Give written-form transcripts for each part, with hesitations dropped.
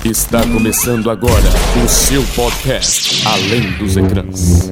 Está começando agora o seu podcast Além dos Ecrãs.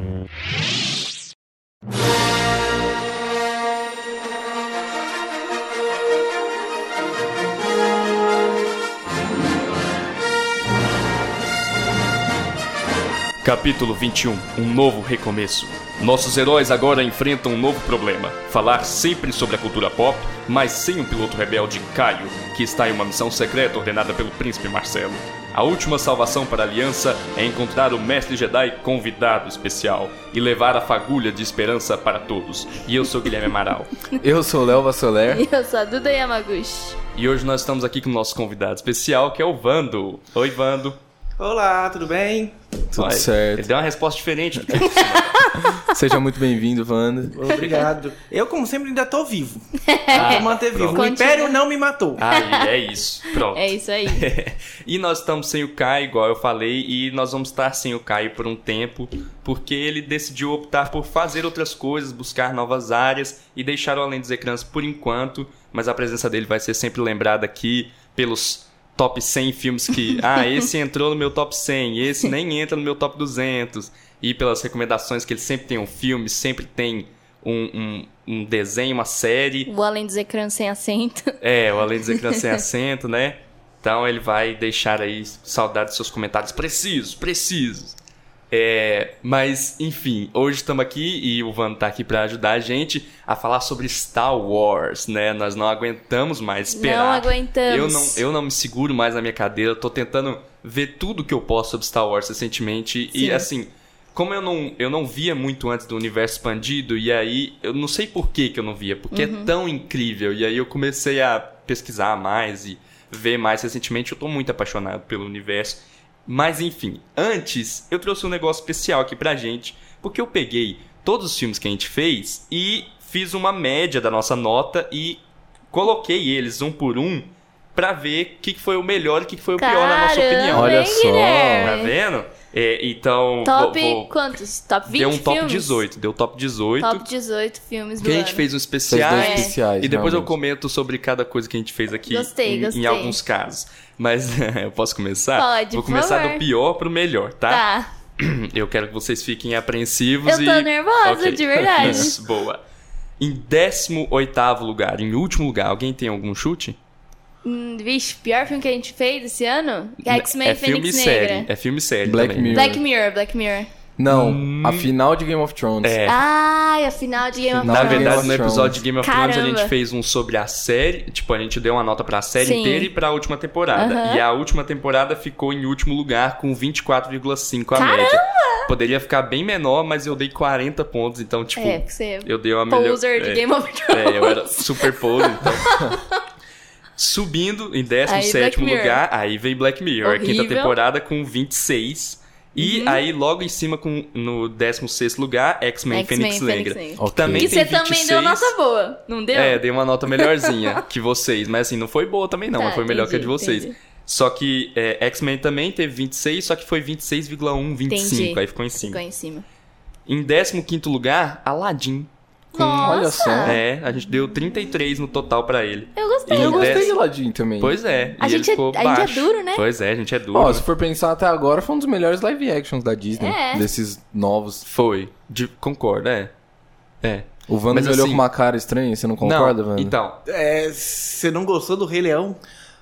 Capítulo 21. Um novo recomeço. Nossos heróis agora enfrentam um novo problema. Falar sempre sobre a cultura pop, mas sem um piloto rebelde, Caio, que está em uma missão secreta ordenada pelo Príncipe Marcelo. A última salvação para a Aliança é encontrar o Mestre Jedi convidado especial e levar a fagulha de esperança para todos. E eu sou Guilherme Amaral. Eu sou o Léo Vassoler. E eu sou a Duda Yamaguchi. E hoje nós estamos aqui com o nosso convidado especial, que é o Vando. Oi, Vando. Olá, tudo bem? Tudo certo. Ele deu uma resposta diferente do que Seja muito bem-vindo, Wanda. Obrigado. Eu, como sempre, ainda tô vivo. Vou manter vivo. Pronto. O Império não me matou. Aí, é isso. Pronto. É isso aí. E nós estamos sem o Caio, igual eu falei, e nós vamos estar sem o Caio por um tempo, porque ele decidiu optar por fazer outras coisas, buscar novas áreas e deixar o Além dos Ecrãs por enquanto, mas a presença dele vai ser sempre lembrada aqui pelos top 100 filmes que... esse entrou no meu top 100, esse nem entra no meu top 200. E pelas recomendações que ele sempre tem um filme, sempre tem um desenho, uma série. O Além dos Ecrãs sem acento. O Além dos Ecrãs sem acento, né? Então ele vai deixar aí saudade dos seus comentários precisos. Mas, enfim, hoje estamos aqui e o Vando tá aqui para ajudar a gente a falar sobre Star Wars, né? Nós não aguentamos mais esperar. Não aguentamos. Eu não me seguro mais na minha cadeira, eu tô tentando ver tudo que eu posso sobre Star Wars recentemente. Sim. E assim, como eu não via muito antes do universo expandido, e aí eu não sei por que eu não via, porque é tão incrível. E aí eu comecei a pesquisar mais e ver mais recentemente. Eu tô muito apaixonado pelo universo. Mas enfim, antes eu trouxe um negócio especial aqui pra gente, porque eu peguei todos os filmes que a gente fez e fiz uma média da nossa nota e coloquei eles um por um pra ver o que foi o melhor e o que foi o pior na nossa opinião. Olha só. Tá vendo? Então... Quantos? Top 20 deu um top filmes? 18. Deu top 18. Top 18 filmes do Que a gente ano. fez um especial. Fez 2 especiais, E depois eu realmente. comento sobre cada coisa que a gente fez aqui. Gostei. Em alguns casos. Mas eu posso começar? Pode, Vou por começar favor. do pior pro melhor, tá? Tá. Eu quero que vocês fiquem apreensivos Eu tô nervosa, Ok. de verdade. Isso, boa. Em 18º lugar, em último lugar, alguém tem algum chute? Vixe, pior filme que a gente fez esse ano? X-Men É filme Fênix e série. Negra. É filme e série Black também. Mirror. Black Mirror. Não, a final de Game of Thrones. Ai, a final de Game of Final Na Thrones. de Game verdade, of no episódio Thrones. de Game of Thrones, a Caramba. gente fez um sobre a série. Tipo, a gente deu uma nota pra série Sim. inteira e pra última temporada. Aham. E a última temporada ficou em último lugar com 24,5 a média. Poderia ficar bem menor, mas eu dei 40 pontos. Então, tipo, Porque você eu dei uma melhor... poser de Game of Thrones. eu era super poser, então... Subindo em 17º Black Mirror. lugar, aí vem Black Mirror. A quinta Horrível. temporada com 26. E aí, logo em cima, no 16º lugar, X-Men Fênix Negra. Negra. Que também E tem você também 26. deu nota boa, não deu? Dei uma nota melhorzinha que vocês. Mas assim, não foi boa também não, Tá, mas foi melhor que a de entendi, vocês. entendi. Só que X-Men também teve 26, só que foi 26,1, 25. Entendi. Aí ficou em cima. Ficou em cima. Em 15º lugar, Aladdin. Nossa! Olha só. A gente deu 33 no total pra ele. Eu gostei. Eu gostei dez- de Aladdin também. Pois é. A e ele gente é- ficou a gente é baixo. duro, né? Pois é, a gente é duro. Ó, se for pensar até agora, foi um dos melhores live actions da Disney. É. Desses novos. Foi. Concordo, é. O Wanda Mas me olhou assim- com uma cara estranha, você não concorda, Não, Wanda? então, Você não gostou do Rei Leão?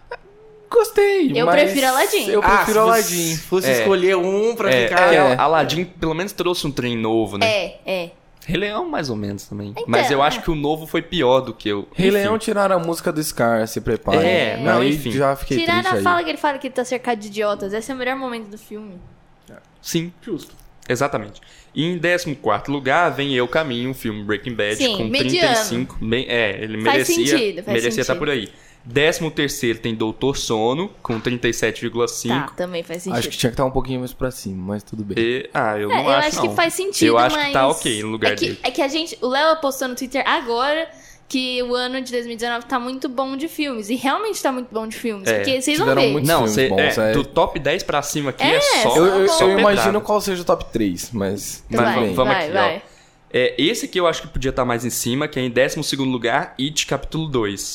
Gostei, Eu mas prefiro Aladdin. Eu prefiro Aladdin. Se fosse É. escolher um pra ficar... Aladdin pelo menos trouxe um trem novo, né? É. Rei Leão mais ou menos também. Então, Mas eu acho que o novo foi pior do que o... Rei Enfim. Leão tiraram a música do Scar, se prepara. Não, Aí enfim. já fiquei Tiraram triste a aí. fala que ele fala que ele tá cercado de idiotas. Esse é o melhor momento do filme. Sim, justo. Exatamente. E em 14º lugar vem Eu Caminho, um filme Breaking Bad, Sim, com mediano. 35. Ele Faz merecia sentido, faz merecia estar sentido. por aí. 13º tem Doutor Sono, com 37,5. Tá, também faz sentido. Acho que tinha que estar um pouquinho mais pra cima, mas tudo bem. Eu não eu acho, acho não. que faz sentido, Eu acho mas... que tá ok no lugar dele. É que a gente... O Léo postou no Twitter agora que o ano de 2019 tá muito bom de filmes. E realmente tá muito bom de filmes. Porque vocês vão Tiveram ver. muitos Não, filmes bons, do top 10 pra cima aqui É, é só Eu só imagino pedrada. qual seja o top 3, mas Então tudo vai, bem. vamos vai, aqui, vai. ó. Esse aqui eu acho que podia estar mais em cima, que é em 12º lugar, It Capítulo 2.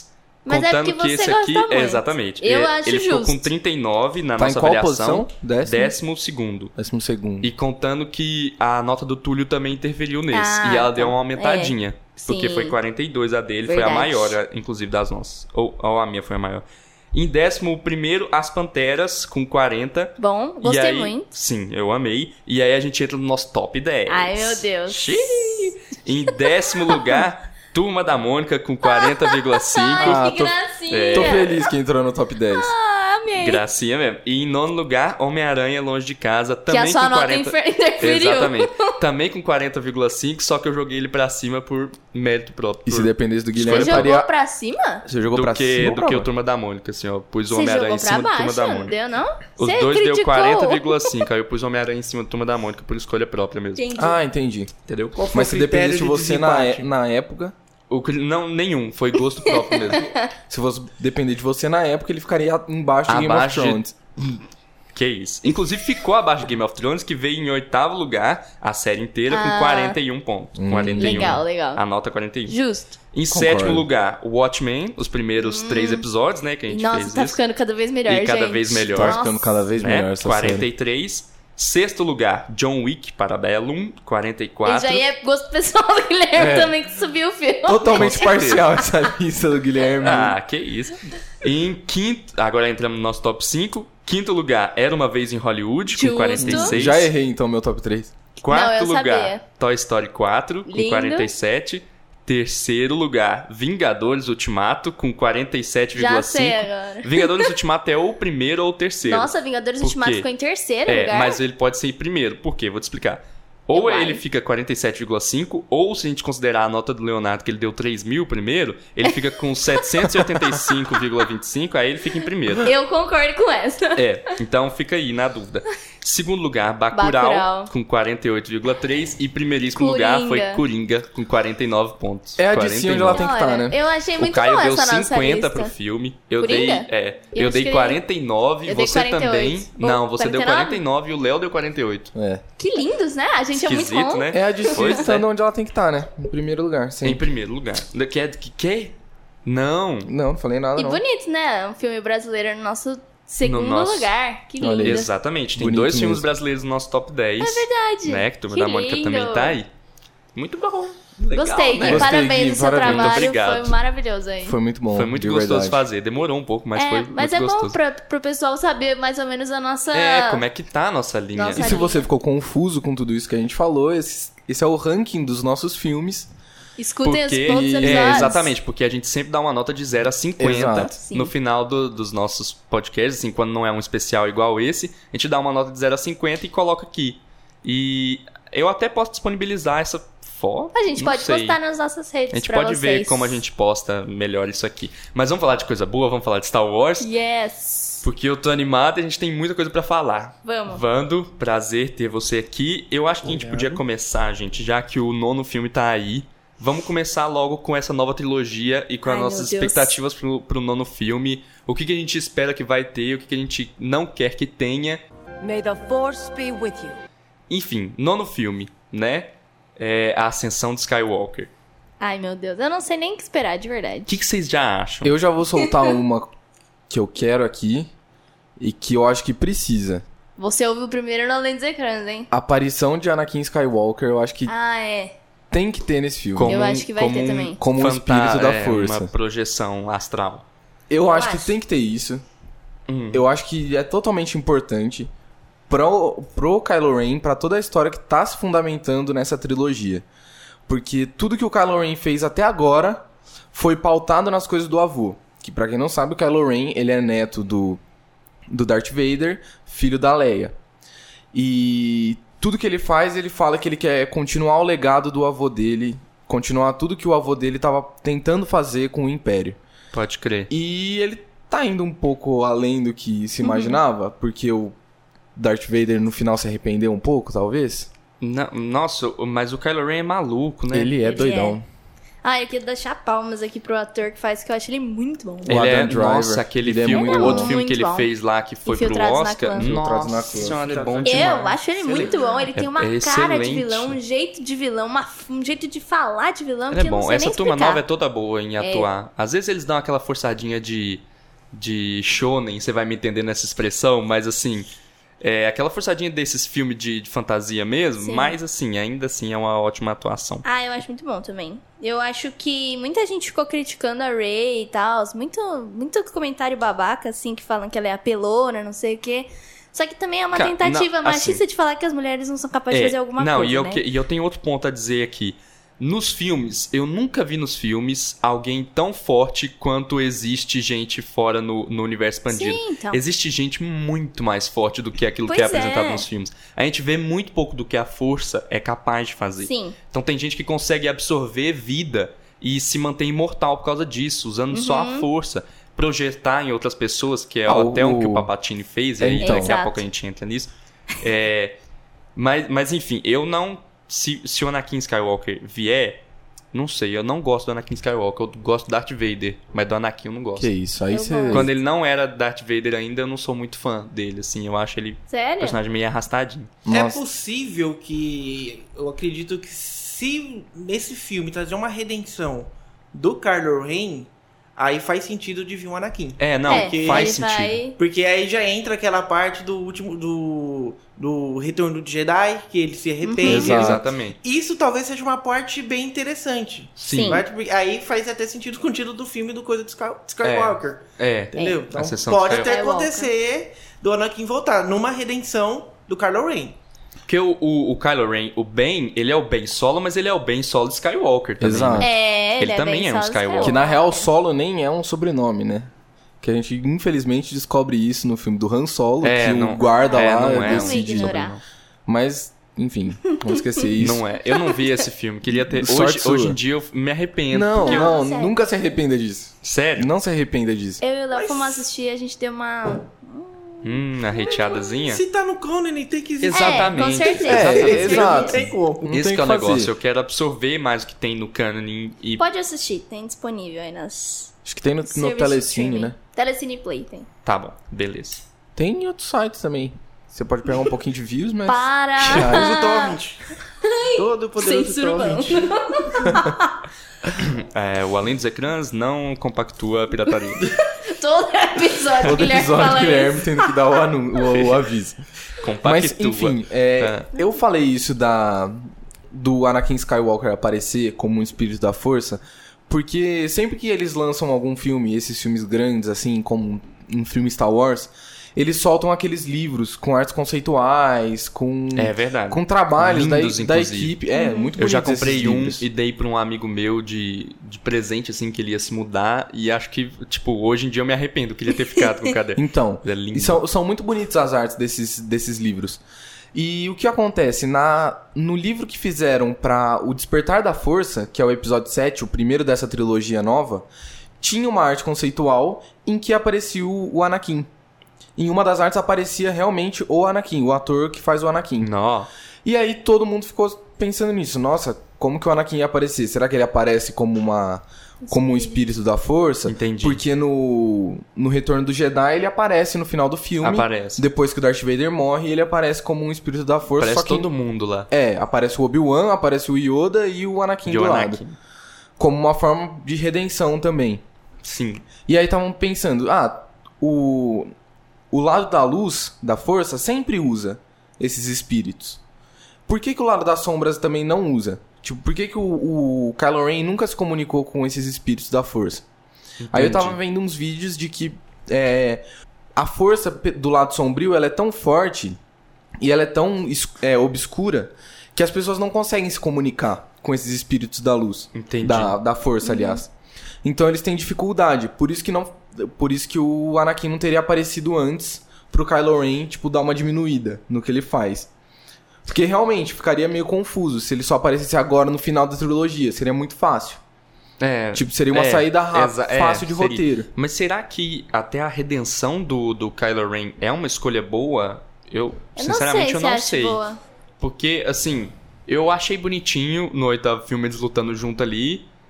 Mas é contando porque que você esse aqui... gosta muito. Exatamente. Eu acho ele ficou justo. com 39 na Tá nossa em qual avaliação. posição? 12º. 12º. E contando que a nota do Túlio também interferiu nesse. Ah, e ela tá. deu uma aumentadinha. Porque Sim. foi 42 a dele, Verdade. foi a maior, inclusive, das nossas. Ou a minha foi a maior. Em 11º, As Panteras, com 40. Bom, E gostei aí- muito. Sim, eu amei. E aí a gente entra no nosso top 10. Ai, meu Deus. Xiii. Em 10º lugar, Turma da Mônica, com 40,5. Ai, que tô- gracinha. Tô feliz que entrou no top 10. Ah, amei. Gracinha mesmo. E em 9º lugar, Homem-Aranha Longe de Casa, Que a também sua com nota 40... interferiu. Exatamente. Também com 40,5, só que eu joguei ele pra cima por mérito próprio. E se dependesse do Você Guilherme, jogou estaria... pra cima? Você jogou pra cima ou do pra que o baixo? Turma da Mônica, assim, ó. Pus o Você Homem-Aranha jogou em pra cima do Turma da baixo? Mônica. Deu, não? Os Você dois deu criticou. 40,5, aí eu pus o Homem-Aranha em cima do Turma da Mônica por escolha própria mesmo. Entendi. Ah, entendi. Entendeu? Qual foi Mas o se critério dependesse de você desempate? na época... Não, nenhum. Foi gosto próprio mesmo. Se fosse depender de você na época, ele ficaria embaixo de Game of Abaixo de- Thrones. Que isso. Inclusive ficou abaixo de Game of Thrones, que veio em 8º lugar, a série inteira, com 41 pontos. 41. Legal. A nota 41. Justo. Em Concordo. 7º lugar, Watchmen, os primeiros 3 episódios, né, que a gente Nossa, fez tá isso. ficando cada vez melhor, E gente. cada vez melhor. Tá Nossa. ficando cada vez melhor Né? essa série. 43. 6º lugar, John Wick, Parabellum, E 44. já é gosto pessoal do Guilherme também que subiu o filme. Totalmente Com certeza. parcial essa lista do Guilherme. Ah, que isso. Em 5º, agora entramos no nosso top 5. 5º lugar, Era Uma Vez em Hollywood, com Justo. 46. Já errei, então, meu top 3. Quarto Não, eu lugar, sabia. Toy Story 4, com Lindo. 47. 3º lugar, Vingadores Ultimato, com 47,5. Já sei agora. Vingadores Ultimato é ou o primeiro ou o terceiro. Nossa, Vingadores Por Ultimato quê? ficou em terceiro É, lugar. mas ele pode ser em primeiro. Por quê? Vou te explicar. Ou Eu ele acho. fica 47,5, ou se a gente considerar a nota do Leonardo, que ele deu 3 mil primeiro, ele fica com 785,25, aí ele fica em primeiro. Eu concordo com essa. É, então fica aí na dúvida. Segundo lugar, Bacurau, Bacurau. com 48,3. E primeiríssimo lugar foi Coringa, com 49 pontos. É a de si onde ela tem que estar, né? Eu achei O muito Caio bom deu essa nossa 50 lista. pro filme. Eu Coringa? dei, Eu eu dei acho que 49, eu dei você 48. também. Não, você deu 49? 49 e o Léo deu 48. É. Que lindos, né? A gente é muito Esquisito, bom. né? É a de si Pois estando é. onde ela tem que estar, né? Em primeiro lugar, Em sim. primeiro lugar. Que? Não. Não falei nada, E não. bonito, né? Um filme brasileiro no nosso segundo nosso- lugar. Que lindo. Olha aí. Exatamente. Tem Bonito 2 filmes mesmo. brasileiros no nosso top 10. É verdade. Né? Que Turma Que da Mônica lindo. também tá aí. Muito bom. Legal, Gostei, né? Gui. Gostei, Parabéns Gui, no seu parabéns. trabalho. Muito obrigado. Foi maravilhoso aí. Foi muito bom. Foi muito de gostoso verdade. fazer. Demorou um pouco, mas foi mas muito é bom gostoso. pro pessoal saber mais ou menos a nossa... Como é que tá a nossa linha? Nossa E se você ficou confuso com tudo isso que a gente falou, esse é o ranking dos nossos filmes. Escutem Porque, os outros episódios. exatamente, porque a gente sempre dá uma nota de 0 a 50 Exato. Sim. no final dos nossos podcasts, assim, quando não é um especial igual esse, a gente dá uma nota de 0 a 50 e coloca aqui. E eu até posso disponibilizar essa foto. A gente não pode sei. postar nas nossas redes A gente pra pode ver vocês. como a gente posta melhor isso aqui. Mas vamos falar de coisa boa, vamos falar de Star Wars, Yes. porque eu tô animado e a gente tem muita coisa pra falar. Vamos. Vando, prazer ter você aqui. Eu acho que a gente podia começar, gente, já que o 9º filme tá aí. Vamos começar logo com essa nova trilogia e com as Ai, nossas meu Deus. expectativas pro 9º filme. O que a gente espera que vai ter, o que a gente não quer que tenha. May the Force be with you. Enfim, 9º filme, né? É a Ascensão de Skywalker. Ai, meu Deus. Eu não sei nem o que esperar, de verdade. O que vocês já acham? Eu já vou soltar uma que eu quero aqui e que eu acho que precisa. Você ouviu primeiro no Além dos Ecrãs, hein? A aparição de Anakin Skywalker, eu acho que Ah, é. tem que ter nesse filme. Como Eu acho que vai ter um também. Como um espírito da força. Uma projeção astral. Eu acho que acho. tem que ter isso. Eu acho que é totalmente importante pro Kylo Ren, pra toda a história que tá se fundamentando nessa trilogia. Porque tudo que o Kylo Ren fez até agora foi pautado nas coisas do avô. Que pra quem não sabe, o Kylo Ren, ele é neto do Darth Vader, filho da Leia. E tudo que ele faz, ele fala que ele quer continuar o legado do avô dele, continuar tudo que o avô dele tava tentando fazer com o Império. Pode crer. E ele tá indo um pouco além do que se imaginava, porque o Darth Vader no final se arrependeu um pouco, talvez. Nossa, mas o Kylo Ren é maluco, né? Ele é Ele doidão. Eu queria deixar palmas aqui pro ator que faz, que eu acho ele muito bom. Ele Adam Driver. Nossa, aquele Ele é filme, muito o outro bom. filme que ele Muito bom. fez lá, que foi pro Infiltrados na Oscar. Clã. Infiltrados na Nossa Clã. senhora, é bom demais. Eu acho ele muito bom. Ele tem uma cara de excelente. vilão, um jeito de vilão, um jeito de falar de vilão Ele que é eu não bom. sei Essa nem turma explicar. nova é toda boa em atuar. Às vezes eles dão aquela forçadinha de shonen, você vai me entender nessa expressão, mas assim... aquela forçadinha desses filmes de fantasia mesmo, Sim. mas assim, ainda assim é uma ótima atuação. Eu acho muito bom também. Eu acho que muita gente ficou criticando a Rey e tal, muito comentário babaca, assim, que falam que ela é apelona, não sei o quê. Só que também é uma tentativa machista de falar que as mulheres não são capazes de fazer alguma coisa, né? E eu tenho outro ponto a dizer aqui. Nos filmes, eu nunca vi nos filmes alguém tão forte quanto existe gente fora no universo expandido. Sim, então. Existe gente muito mais forte do que aquilo Pois que é apresentado é. nos filmes. A gente vê muito pouco do que a força é capaz de fazer. Sim. Então tem gente que consegue absorver vida e se manter imortal por causa disso, usando só a força. Projetar em outras pessoas, que é até o que o Papatini fez, e aí Então. daqui a Exato. pouco a gente entra nisso. Mas enfim, eu não... Se o Anakin Skywalker vier, não sei, eu não gosto do Anakin Skywalker, eu gosto do Darth Vader, mas do Anakin eu não gosto. Que isso, aí Eu você... gosto. Quando ele não era Darth Vader ainda, eu não sou muito fã dele, assim, eu acho ele um Sério? personagem meio arrastadinho. É Nossa. possível que... Eu acredito que se nesse filme trazer uma redenção do Kylo Ren, aí faz sentido de vir um Anakin. Faz ele sentido. vai- Porque aí já entra aquela parte do último... Do Retorno de Jedi, que ele se arrepende. Exato. Exatamente. Isso talvez seja uma parte bem interessante. Sim. Vai, tipo, aí faz até sentido com o título do filme do Coisa de Skywalker. A Entendeu? Então sessão pode de até Skywalker. acontecer do Anakin voltar numa redenção do Kylo Ren. Porque o Kylo Ren, o Ben, ele é o Ben Solo, mas ele é o Ben Solo Skywalker também. Exato. Ele É, ele também bem é um solo Skywalker. Que na real, Solo nem é um sobrenome, né? Que a gente, infelizmente, descobre isso no filme do Han Solo, que o guarda lá não é decide. Vamos ignorar. Mas, enfim, vamos esquecer isso. Não é. Eu não vi esse filme. Queria ter. Sorte Hoje sua. em dia eu me arrependo. Não, porque não, sério. nunca se arrependa disso. Sério? Não se arrependa disso. Eu e o Léo fomos assistir, a gente deu uma... A reteadazinha. Se tá no canon, tem que existir. Exatamente. com certeza. Exatamente. exato. Não tem como. Não Esse tem que é o o que fazer. negócio. Eu quero absorver mais o que tem no canon e... Pode assistir, tem disponível aí nas... Acho que tem no serviços de Telecine, streaming. né? Telecine Play tem. Tá bom, beleza. Tem em outros sites também. Você pode pegar um pouquinho de views, mas... Para! Usa o torrent. Todo poderoso Censura o torrent. O Além dos Ecrãs não compactua a pirataria. Todo episódio Todo o Guilherme episódio fala Guilherme isso. tendo que dar o aviso. Compactua. Mas, enfim, Tá. eu falei isso do Anakin Skywalker aparecer como um espírito da força, porque sempre que eles lançam algum filme, esses filmes grandes, assim, como um filme Star Wars, eles soltam aqueles livros com artes conceituais, com... É verdade. Com trabalhos Lindos, da inclusive. equipe. É, muito Eu já bonitos esses comprei um livros. e dei pra um amigo meu de presente, assim, que ele ia se mudar. E acho que, tipo, hoje em dia eu me arrependo. Queria ter ficado com o caderno. Então, É lindo. e são muito bonitas as artes desses livros. E o que acontece? No livro que fizeram pra O Despertar da Força, que é o episódio 7, o primeiro dessa trilogia nova, tinha uma arte conceitual em que aparecia o Anakin. Em uma das artes aparecia realmente o Anakin, o ator que faz o Anakin. Nó. E aí todo mundo ficou pensando nisso. Nossa, como que o Anakin ia aparecer? Será que ele aparece como um espírito da força? Entendi. Porque no Retorno do Jedi ele aparece no final do filme. Aparece. Depois que o Darth Vader morre, ele aparece como um espírito da força. Parece só que todo mundo lá. aparece o Obi-Wan, aparece o Yoda e o Anakin E do o lado. Anakin. Como uma forma de redenção também. Sim. E aí estavam pensando, o lado da luz, da força, sempre usa esses espíritos. Por que o lado das sombras também não usa? Tipo, por que o Kylo Ren nunca se comunicou com esses espíritos da força? Aí eu tava vendo uns vídeos de que a força do lado sombrio ela é tão forte e ela é tão obscura que as pessoas não conseguem se comunicar com esses espíritos da luz. Entendi. Da força, aliás. Então eles têm dificuldade. Por isso que o Anakin não teria aparecido antes pro Kylo Ren, tipo, dar uma diminuída no que ele faz. Porque realmente ficaria meio confuso se ele só aparecesse agora no final da trilogia. Seria muito fácil. Tipo, seria uma saída rápida, fácil de seria. roteiro. Mas será que até a redenção do Kylo Ren é uma escolha boa? Eu sinceramente, eu não sei. Boa. Porque, assim, eu achei bonitinho no 8º filme eles lutando junto ali.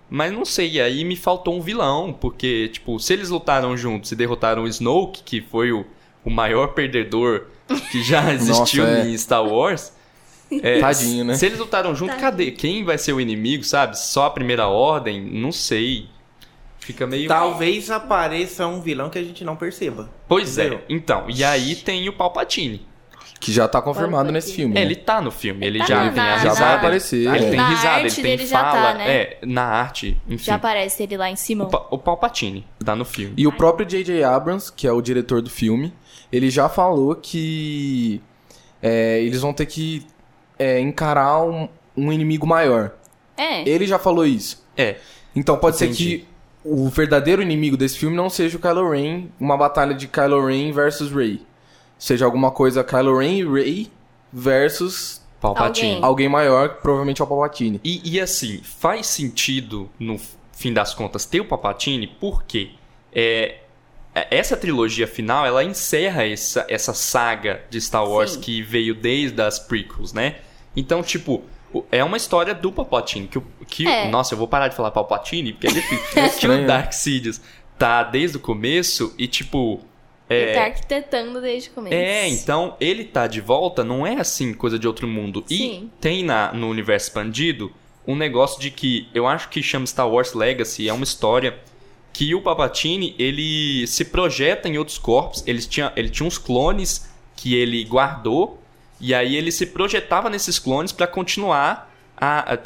Mas não sei, aí me faltou um vilão, porque, tipo, se eles lutaram juntos e derrotaram o Snoke, que foi o maior perdedor que já existiu em Star Wars... Tadinho, né? Se eles lutaram junto, cadê? Quem vai ser o inimigo, sabe? Só a Primeira Ordem? Não sei. Fica meio... Talvez apareça um vilão que a gente não perceba. Pois é. Então, e aí tem o Palpatine. Que já tá confirmado nesse filme. Ele tá no filme. Ele tá já tem a risada. Já vai aparecer. Ele tem Na risada, arte ele tem dele já fala. tá, né? Na arte, enfim. Já aparece ele lá em cima. O Palpatine tá no filme. E o próprio J.J. Abrams, que é o diretor do filme, ele já falou que eles vão ter que encarar um inimigo maior. Ele já falou isso. Então pode ser que o verdadeiro inimigo desse filme não seja o Kylo Ren, uma batalha de Kylo Ren versus Rey. Seja alguma coisa Kylo Ren e Rey versus Palpatine. Alguém maior, que provavelmente é o Palpatine. E assim, faz sentido, no fim das contas, ter o Palpatine, porque essa trilogia final, ela encerra essa saga de Star Wars que veio desde as prequels, né? Então, tipo, é uma história do Palpatine. Nossa, eu vou parar de falar Palpatine, porque é difícil. Que o Darth Sidious tá desde o começo e, tipo... Ele tá arquitetando desde o começo. Então, ele tá de volta, não é assim, coisa de outro mundo. Sim. E tem no universo expandido um negócio de que, eu acho que chama Star Wars Legacy, é uma história que o Palpatine, ele se projeta em outros corpos, ele tinha uns clones que ele guardou, e aí ele se projetava nesses clones pra continuar a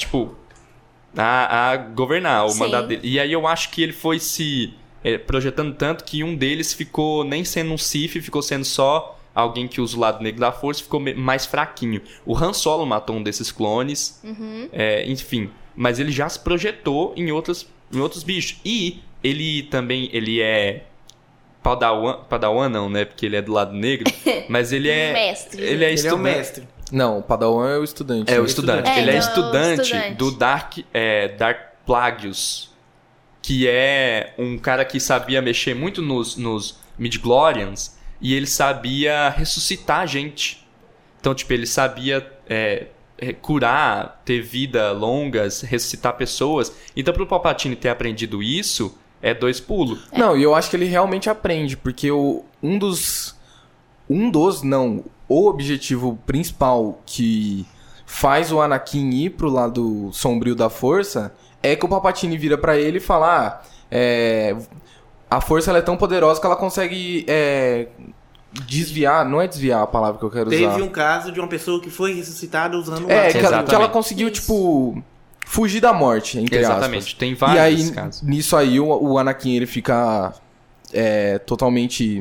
governar o mandato dele. E aí eu acho que ele foi se projetando tanto que um deles ficou nem sendo um Sith, ficou sendo só alguém que usa o lado negro da força, ficou mais fraquinho. O Han Solo matou um desses clones, enfim. Mas ele já se projetou em outros bichos. E ele é... Padawan não, né? Porque ele é do lado negro. Mas ele é... Mestre. Ele é o mestre. Não, o Padawan é o estudante. É o estudante. Ele é estudante estudante do Dark Plagueis, que é um cara que sabia mexer muito nos Midichlorians e ele sabia ressuscitar a gente. Então, tipo, ele sabia curar, ter vida longas, ressuscitar pessoas. Então, pro Palpatine ter aprendido isso, é 2 pulos. Não, e eu acho que ele realmente aprende, porque o objetivo principal que faz o Anakin ir pro lado sombrio da força é que o Palpatine vira pra ele e fala a força ela é tão poderosa que ela consegue desviar, não é desviar a palavra que eu quero usar. Teve um caso de uma pessoa que foi ressuscitada usando um que ela conseguiu, tipo, fugir da morte, entre Exatamente, aspas. tem vários e aí, casos. Nisso aí, o Anakin, ele fica totalmente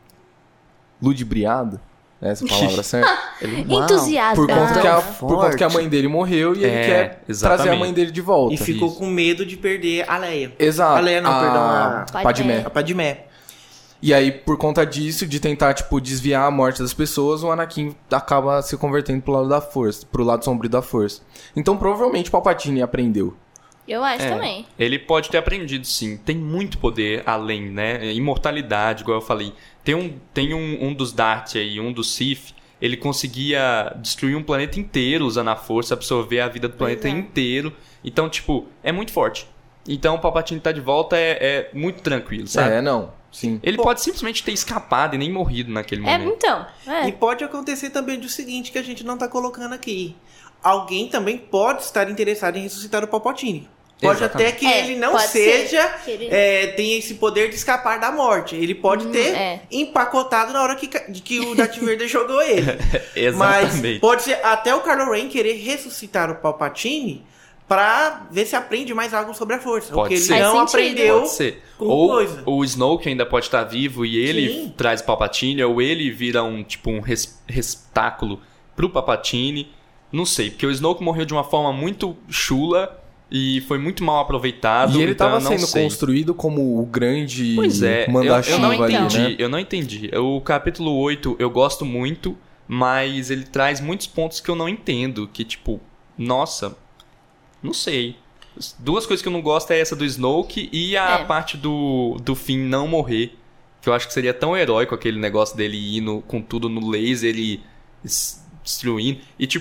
ludibriado. Essa palavra certa? Entusiasmado. Por conta que a mãe dele morreu e ele quer trazer a mãe dele de volta. E ficou com medo de perder a Leia. Exato. A Leia não, perdão, a Padmé. A Padmé. E aí, por conta disso, de tentar, tipo, desviar a morte das pessoas, o Anakin acaba se convertendo pro lado da força, pro lado sombrio da força. Então, provavelmente, o Palpatine aprendeu. Eu acho também. Ele pode ter aprendido, sim. Tem muito poder além, né? Imortalidade, igual eu falei. Tem um dos Darth aí, um dos Sith, ele conseguia destruir um planeta inteiro usando a força, absorver a vida do planeta inteiro. Então, tipo, é muito forte. Então, o Palpatine tá de volta é muito tranquilo, sabe? Sim. Ele pode simplesmente ter escapado e nem morrido naquele momento. E pode acontecer também do seguinte, que a gente não tá colocando aqui. Alguém também pode estar interessado em ressuscitar o Palpatine. Pode até que ele não seja, tenha esse poder de escapar da morte. Ele pode ter empacotado na hora que o Darth Vader jogou ele. Exatamente. Mas pode ser até o Kylo Ren querer ressuscitar o Palpatine pra ver se aprende mais algo sobre a força. Pode porque ser. ele não aprendeu Pode ser. com Ou coisa. o Snoke ainda pode estar vivo e ele traz o Palpatine, ou ele vira um receptáculo pro Palpatine. Não sei, porque o Snoke morreu de uma forma muito chula e foi muito mal aproveitado. E ele então tava sendo construído como o grande manda-chuva ali, né? Eu não entendi. O capítulo 8 eu gosto muito, mas ele traz muitos pontos que eu não entendo. Que tipo, nossa, não sei. 2 coisas que eu não gosto é essa do Snoke e a parte do Finn não morrer. Que eu acho que seria tão heróico aquele negócio dele indo com tudo no laser e destruindo. E tipo,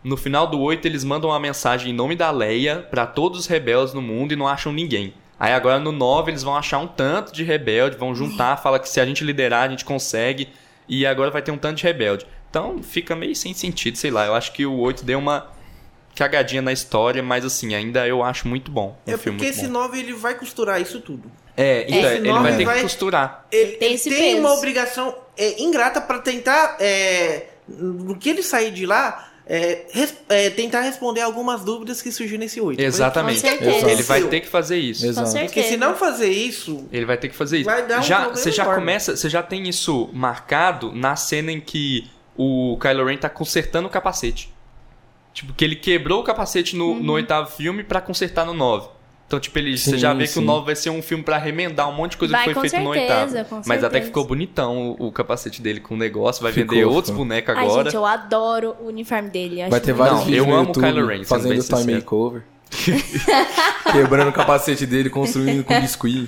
No final do 8, eles mandam uma mensagem em nome da Leia pra todos os rebeldes no mundo e não acham ninguém. Aí agora no 9 eles vão achar um tanto de rebelde, vão juntar, fala que se a gente liderar a gente consegue, e agora vai ter um tanto de rebelde. Então fica meio sem sentido, sei lá. Eu acho que o 8 deu uma cagadinha na história, mas assim, ainda eu acho muito bom. Porque esse 9 ele vai costurar isso tudo. Ele vai ter que costurar. Ele tem uma obrigação ingrata pra tentar, no que ele sair de lá, tentar responder algumas dúvidas que surgiram nesse 8. Exatamente. Ele vai ter que fazer isso. Exato. Porque se não fazer isso... Ele vai ter que fazer isso. Vai dar Você já tem isso marcado na cena em que o Kylo Ren tá consertando o capacete. Tipo, que ele quebrou o capacete no 8º filme pra consertar no 9. Então, tipo, você já vê que o 9 vai ser um filme pra remendar um monte de coisa que foi feito no 8º. Mas até que ficou bonitão o capacete dele com o negócio. Vai vender outros bonecos agora. Ai, gente, eu adoro o uniforme dele. Vai ter vários vídeos no YouTube Kylo Ren, fazendo o time makeover. Quebrando o capacete dele, construindo com biscuit.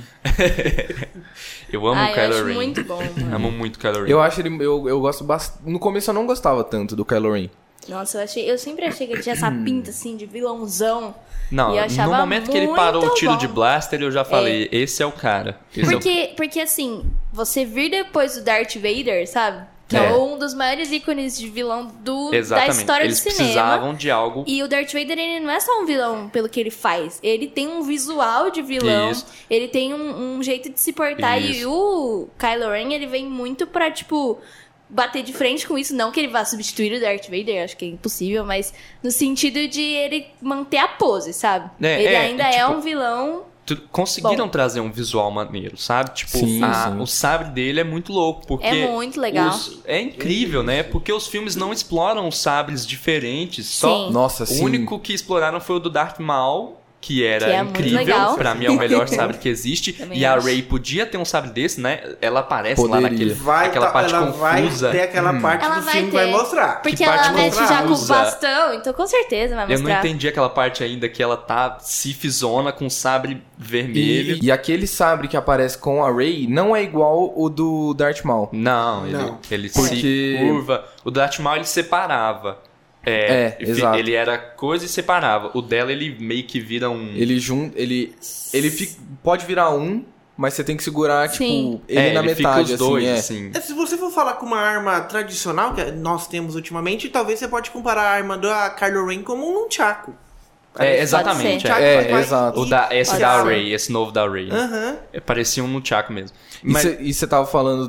Eu amo o Kylo Ren. Muito bom, mano. Amo muito o Kylo Ren. Eu acho ele... Eu gosto bastante... No começo eu não gostava tanto do Kylo Ren. Nossa, eu sempre achei que ele tinha essa pinta, assim, de vilãozão. Não, no momento que ele parou o tiro de blaster, eu já falei, esse é o cara. Porque, assim, você vir depois do Darth Vader, sabe? Que é um dos maiores ícones de vilão da história do cinema. Eles precisavam de algo... E o Darth Vader, ele não é só um vilão pelo que ele faz. Ele tem um visual de vilão. Isso. Ele tem um jeito de se portar. Isso. E o Kylo Ren, ele vem muito pra, tipo... bater de frente com isso, não que ele vá substituir o Darth Vader, acho que é impossível, mas no sentido de ele manter a pose, sabe? Ele ainda é um vilão... Conseguiram trazer um visual maneiro, sabe? Tipo, sim. O sabre dele é muito louco, porque... É muito legal. É incrível, né? Porque os filmes não exploram sabres diferentes, sim. Nossa, o único que exploraram foi o do Darth Maul, que era incrível, pra mim é o melhor sabre que existe. E a Rey podia ter um sabre desse, né? Ela aparece lá naquela parte confusa. Vai ter aquela parte do filme que vai mostrar. Porque ela mexe já com o bastão, então com certeza vai mostrar. Eu não entendi aquela parte ainda que ela tá Sithzona com sabre vermelho. E aquele sabre que aparece com a Rey não é igual o do Darth Maul. Não. Ele se curva. O Darth Maul ele separava. Exato. Ele era coisa e separava. O dela, ele meio que vira um... Ele pode virar um, mas você tem que segurar, tipo, ele na metade, fica os dois, assim. Se você for falar com uma arma tradicional, que nós temos ultimamente, talvez você pode comparar a arma da Kylo Ren como um nunchaku. Exatamente. Exato. Da Rey, esse novo da Rey. Parecia um nunchaku mesmo. E você tava falando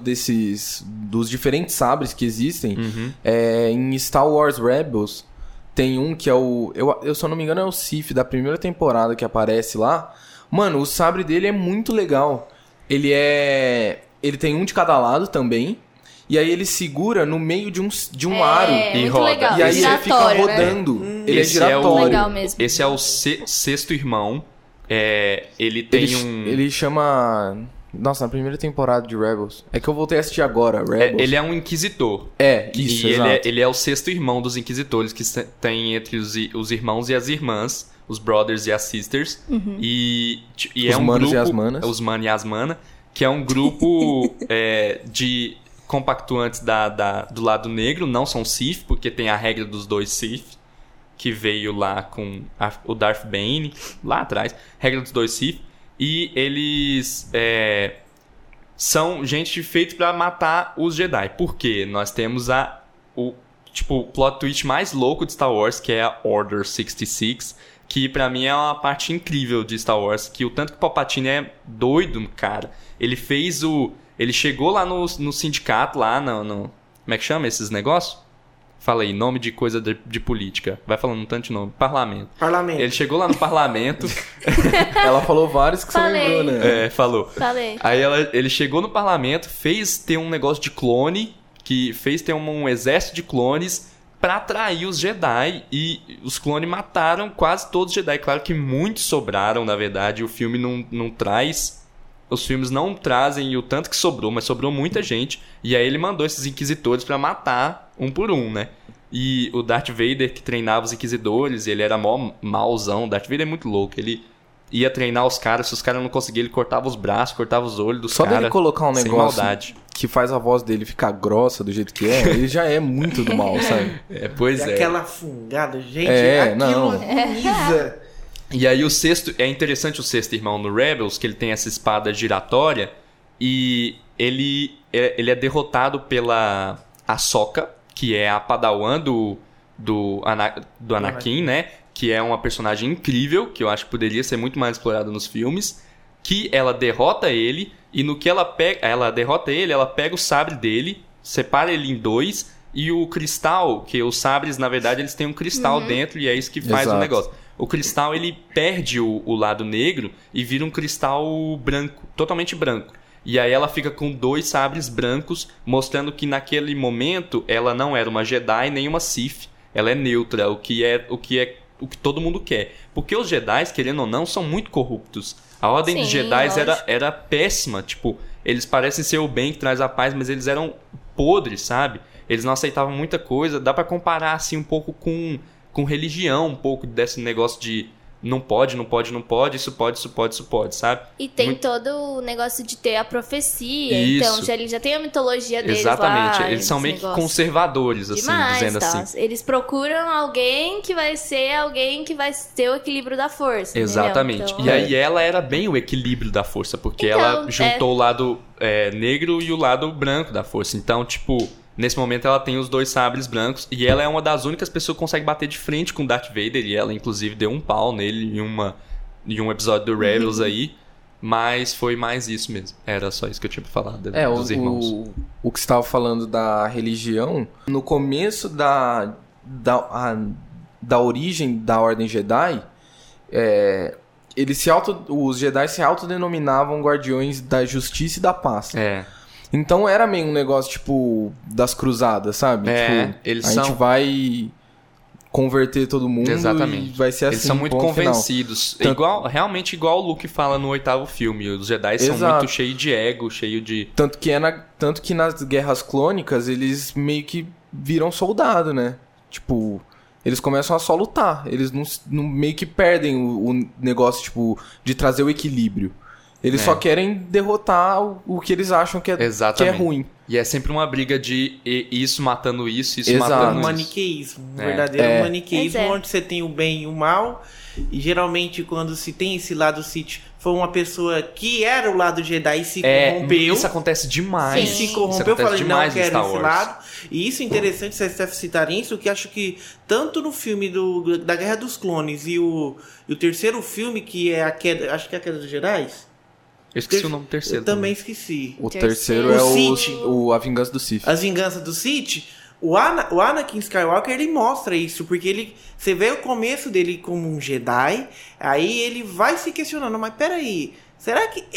dos diferentes sabres que existem. Em Star Wars Rebels tem um que é eu se eu não me engano é o Sith da primeira temporada que aparece lá. Mano, o sabre dele é muito legal. Ele tem um de cada lado também. E aí ele segura no meio de um aro e roda. Legal. E aí ele fica rodando. Né? Ele é giratório. Legal mesmo. Esse é o sexto irmão. Ele tem Ele chama... Nossa, na primeira temporada de Rebels. É que eu voltei a assistir agora, Rebels. Ele é um inquisitor. Isso, ele é o sexto irmão dos inquisitores, que tem entre os irmãos e as irmãs, os brothers e as sisters. E é um grupo... e as manas. Os manos e as manas. Que é um grupo de compactuantes do lado negro. Não são Sith, porque tem a regra dos dois Sith, que veio lá com o Darth Bane, lá atrás. Regra dos dois Sith. E eles são gente feita pra matar os Jedi. Por quê? Nós temos o plot twist mais louco de Star Wars, que é a Order 66, que pra mim é uma parte incrível de Star Wars, que o tanto que o Palpatine é doido, cara. Ele chegou lá no sindicato, lá no... Como é que chama esses negócios? Fala aí, nome de coisa de política. Vai falando um tanto de nome. Parlamento. Ele chegou lá no parlamento. Ela falou vários que você lembrou, né? Falou. Falei. Aí ele chegou no parlamento, fez ter um negócio de clone, que fez ter um exército de clones pra atrair os Jedi. E os clones mataram quase todos os Jedi. Claro que muitos sobraram, na verdade. O filme não traz... Os filmes não trazem o tanto que sobrou, mas sobrou muita gente. E aí ele mandou esses inquisitores pra matar um por um, né? E o Darth Vader, que treinava os inquisidores, ele era mó mauzão. O Darth Vader é muito louco. Ele ia treinar os caras, se os caras não conseguiam, ele cortava os braços, cortava os olhos dos caras. Só dele colocar um negócio que faz a voz dele ficar grossa do jeito que é, ele já é muito do mal, sabe? Pois é. Aquela fungada, gente, aquilo agoniza. E aí é interessante o sexto irmão no Rebels, que ele tem essa espada giratória e ele é derrotado pela Ahsoka, que é a padawan do Anakin, né? Que é uma personagem incrível, que eu acho que poderia ser muito mais explorada nos filmes, que ela derrota ele, e no que ela derrota ele, ela pega o sabre dele, separa ele em dois, e o cristal, que os sabres, na verdade, eles têm um cristal dentro, e é isso que faz o negócio. O cristal, ele perde o lado negro e vira um cristal branco, totalmente branco. E aí ela fica com 2 sabres brancos, mostrando que naquele momento ela não era uma Jedi nem uma Sith. Ela é neutra, o que todo mundo quer. Porque os Jedi, querendo ou não, são muito corruptos. A Ordem dos Jedi era péssima. Tipo, eles parecem ser o bem que traz a paz, mas eles eram podres, sabe? Eles não aceitavam muita coisa. Dá pra comparar, assim, um pouco com religião, um pouco desse negócio de não pode, isso pode, sabe? E tem todo o negócio de ter a profecia, então ele já tem a mitologia deles. Exatamente, lá, eles são meio que conservadores, assim, dizendo tá? assim. Eles procuram alguém que vai ter o equilíbrio da força. Exatamente, então, e aí ela era bem o equilíbrio da força, porque ela juntou o lado negro e o lado branco da força, então, tipo... Nesse momento ela tem os 2 sabres brancos e ela é uma das únicas pessoas que consegue bater de frente com o Darth Vader, e ela inclusive deu um pau nele em um episódio do Rebels aí, mas foi mais isso mesmo. Era só isso que eu tinha pra falar dos irmãos. O que você estava falando da religião, no começo da origem da Ordem Jedi, os Jedi se autodenominavam Guardiões da Justiça e da Paz. Então era meio um negócio, tipo, das cruzadas, sabe? Tipo, gente vai converter todo mundo. Exatamente. E vai ser assim. Eles são muito convencidos. Realmente igual o Luke fala no 8º filme. Os Jedi são muito cheios de ego, cheio de... Tanto que nas Guerras Clônicas, eles meio que viram soldado, né? Tipo... Eles começam a só lutar. Eles não meio que perdem o negócio, tipo, de trazer o equilíbrio. Eles só querem derrotar o que eles acham que é ruim. E é sempre uma briga de isso matando isso matando isso. Maniqueísmo. Um verdadeiro maniqueísmo, onde você tem o bem e o mal. E geralmente quando se tem esse lado Sith, foi uma pessoa que era o lado Jedi e se corrompeu. Isso acontece demais. Se corrompeu, eu falei, não quero esse lado. E isso é interessante vocês citarem isso, que acho que tanto no filme da Guerra dos Clones e o terceiro filme, que é a queda, acho que é a Queda dos Jedi. Eu esqueci o nome do terceiro. Eu também esqueci. O terceiro é a Vingança do Sith. As Vinganças do Sith. O Anakin Skywalker, ele mostra isso, porque você vê o começo dele como um Jedi, aí ele vai se questionando, mas peraí, será que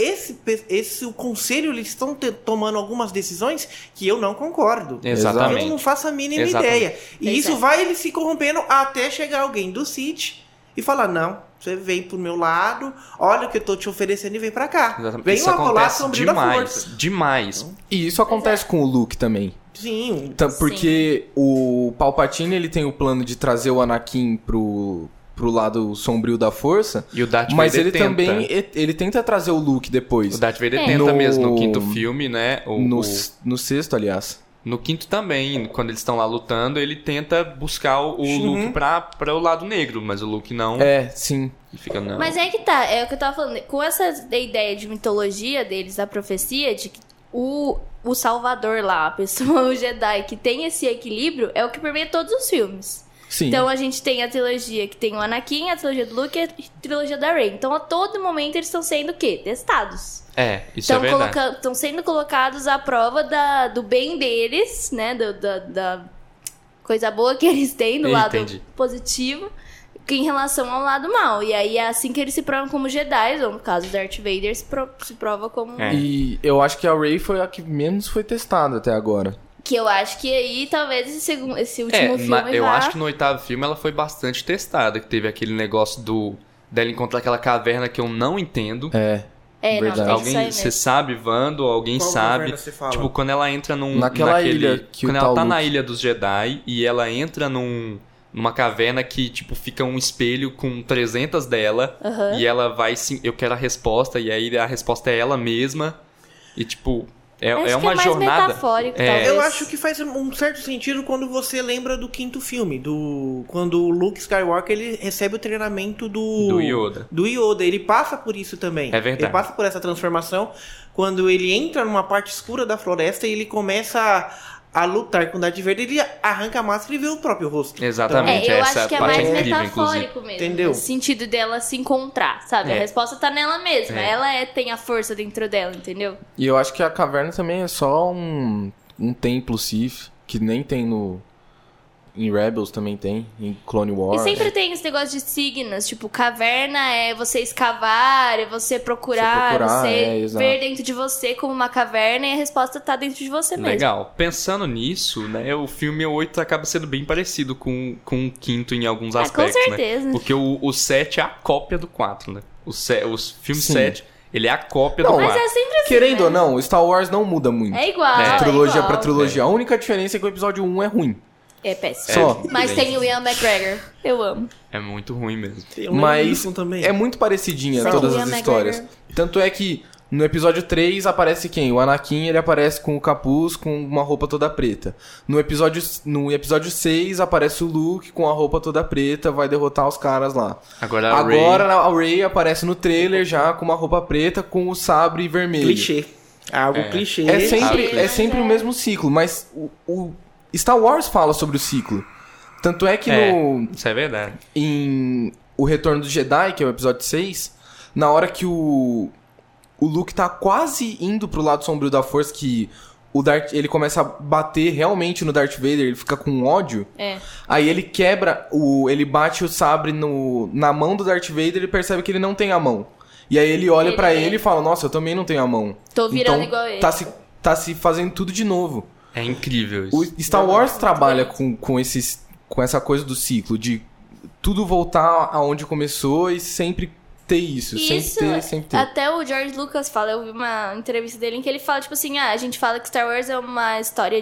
o conselho, eles estão tomando algumas decisões que eu não concordo? Exatamente. Eu não faço a mínima ideia. E isso vai ele se corrompendo até chegar alguém do Sith e falar, não, você vem pro meu lado, olha o que eu tô te oferecendo e vem pra cá. Exatamente. Vem isso acontece demais, demais. E isso acontece com o Luke também. Sim. Porque o Palpatine, ele tem o plano de trazer o Anakin pro lado sombrio da força. E o Darth mas Vader ele também ele tenta trazer o Luke depois. O Darth Vader tenta mesmo no 5º filme, né? No 6º, aliás. No 5º também, quando eles estão lá lutando, ele tenta buscar o Luke pra o lado negro, mas o Luke não... sim. Fica, não. Mas é que tá, é o que eu tava falando. Com essa ideia de mitologia deles, da profecia, de que o Salvador lá, a pessoa, o Jedi, que tem esse equilíbrio, é o que permeia todos os filmes. Sim. Então a gente tem a trilogia que tem o Anakin, a trilogia do Luke e a trilogia da Rey. Então a todo momento eles estão sendo o quê? Testados. Isso é verdade. Estão sendo colocados à prova do bem deles, né? Da coisa boa que eles têm, do lado positivo, em relação ao lado mal. E aí é assim que eles se provam como Jedi, ou no caso Darth Vader se prova como... E eu acho que a Rey foi a que menos foi testada até agora. Que eu acho que aí talvez esse último filme eu acho que no 8º filme ela foi bastante testada, que teve aquele negócio dela encontrar aquela caverna que eu não entendo. Verdade. Alguém, você sabe, Vando, alguém Qual sabe. você fala? Tipo, quando ela entra naquela ilha que quando ela tá na ilha dos Jedi e ela entra numa caverna que, tipo, fica um espelho com 300 dela. E ela vai, sim, eu quero a resposta, e aí a resposta é ela mesma. E, tipo, É uma mais jornada. Metafórico, talvez. Eu acho que faz um certo sentido quando você lembra do quinto filme, quando o Luke Skywalker ele recebe o treinamento do Yoda. Ele passa por isso também. É verdade. Ele passa por essa transformação quando ele entra numa parte escura da floresta e ele começa a lutar com o Darth Vader, ele arranca a máscara e vê o próprio rosto. Exatamente. Então, eu essa acho que é parte mais incrível, metafórico inclusive. mesmo. Entendeu? No sentido dela se encontrar, sabe? A resposta tá nela mesma. Ela tem a força dentro dela, entendeu? E eu acho que a caverna também é só um templo Sith, que nem tem em Rebels, também tem, em Clone Wars. E sempre tem esse negócio de signos, tipo, caverna é você escavar, é você procurar ver dentro de você como uma caverna e a resposta tá dentro de você mesmo. Legal. Pensando nisso, né, o filme 8 acaba sendo bem parecido com o quinto em alguns aspectos, com certeza. Né? Porque o 7 é a cópia do 4, né? O filme 7, ele é a cópia do 4. Mas é sempre assim, Querendo né? ou não, Star Wars não muda muito. É igual, de trilogia pra igual. trilogia. A única diferença é que o episódio 1 é ruim. É péssimo. Só. Mas tem o Ian McGregor. Eu amo. É muito ruim mesmo. Mas também. é muito parecidinha Sim. todas Ian as histórias. McGregor. Tanto é que no episódio 3 aparece quem? O Anakin, ele aparece com o capuz, com uma roupa toda preta. No episódio 6 aparece o Luke com a roupa toda preta, vai derrotar os caras lá. Agora a Rey aparece no trailer já com uma roupa preta com o sabre vermelho. Clichê. Algo clichê. É sempre o mesmo ciclo, mas o Star Wars fala sobre o ciclo. Tanto é que isso é verdade. em O Retorno do Jedi, que é o episódio 6, na hora que o Luke tá quase indo pro lado sombrio da força, que ele começa a bater realmente no Darth Vader, ele fica com ódio. Aí ele ele bate o sabre na mão do Darth Vader e percebe que ele não tem a mão. E aí ele olha pra ele e fala, nossa, eu também não tenho a mão. Tô virando então, igual ele. Tá se fazendo tudo de novo. É incrível isso. O Star Wars trabalha com essa coisa do ciclo, de tudo voltar aonde começou e sempre ter isso. Sempre ter. Até o George Lucas fala, eu vi uma entrevista dele em que ele fala, tipo assim, a gente fala que Star Wars é uma história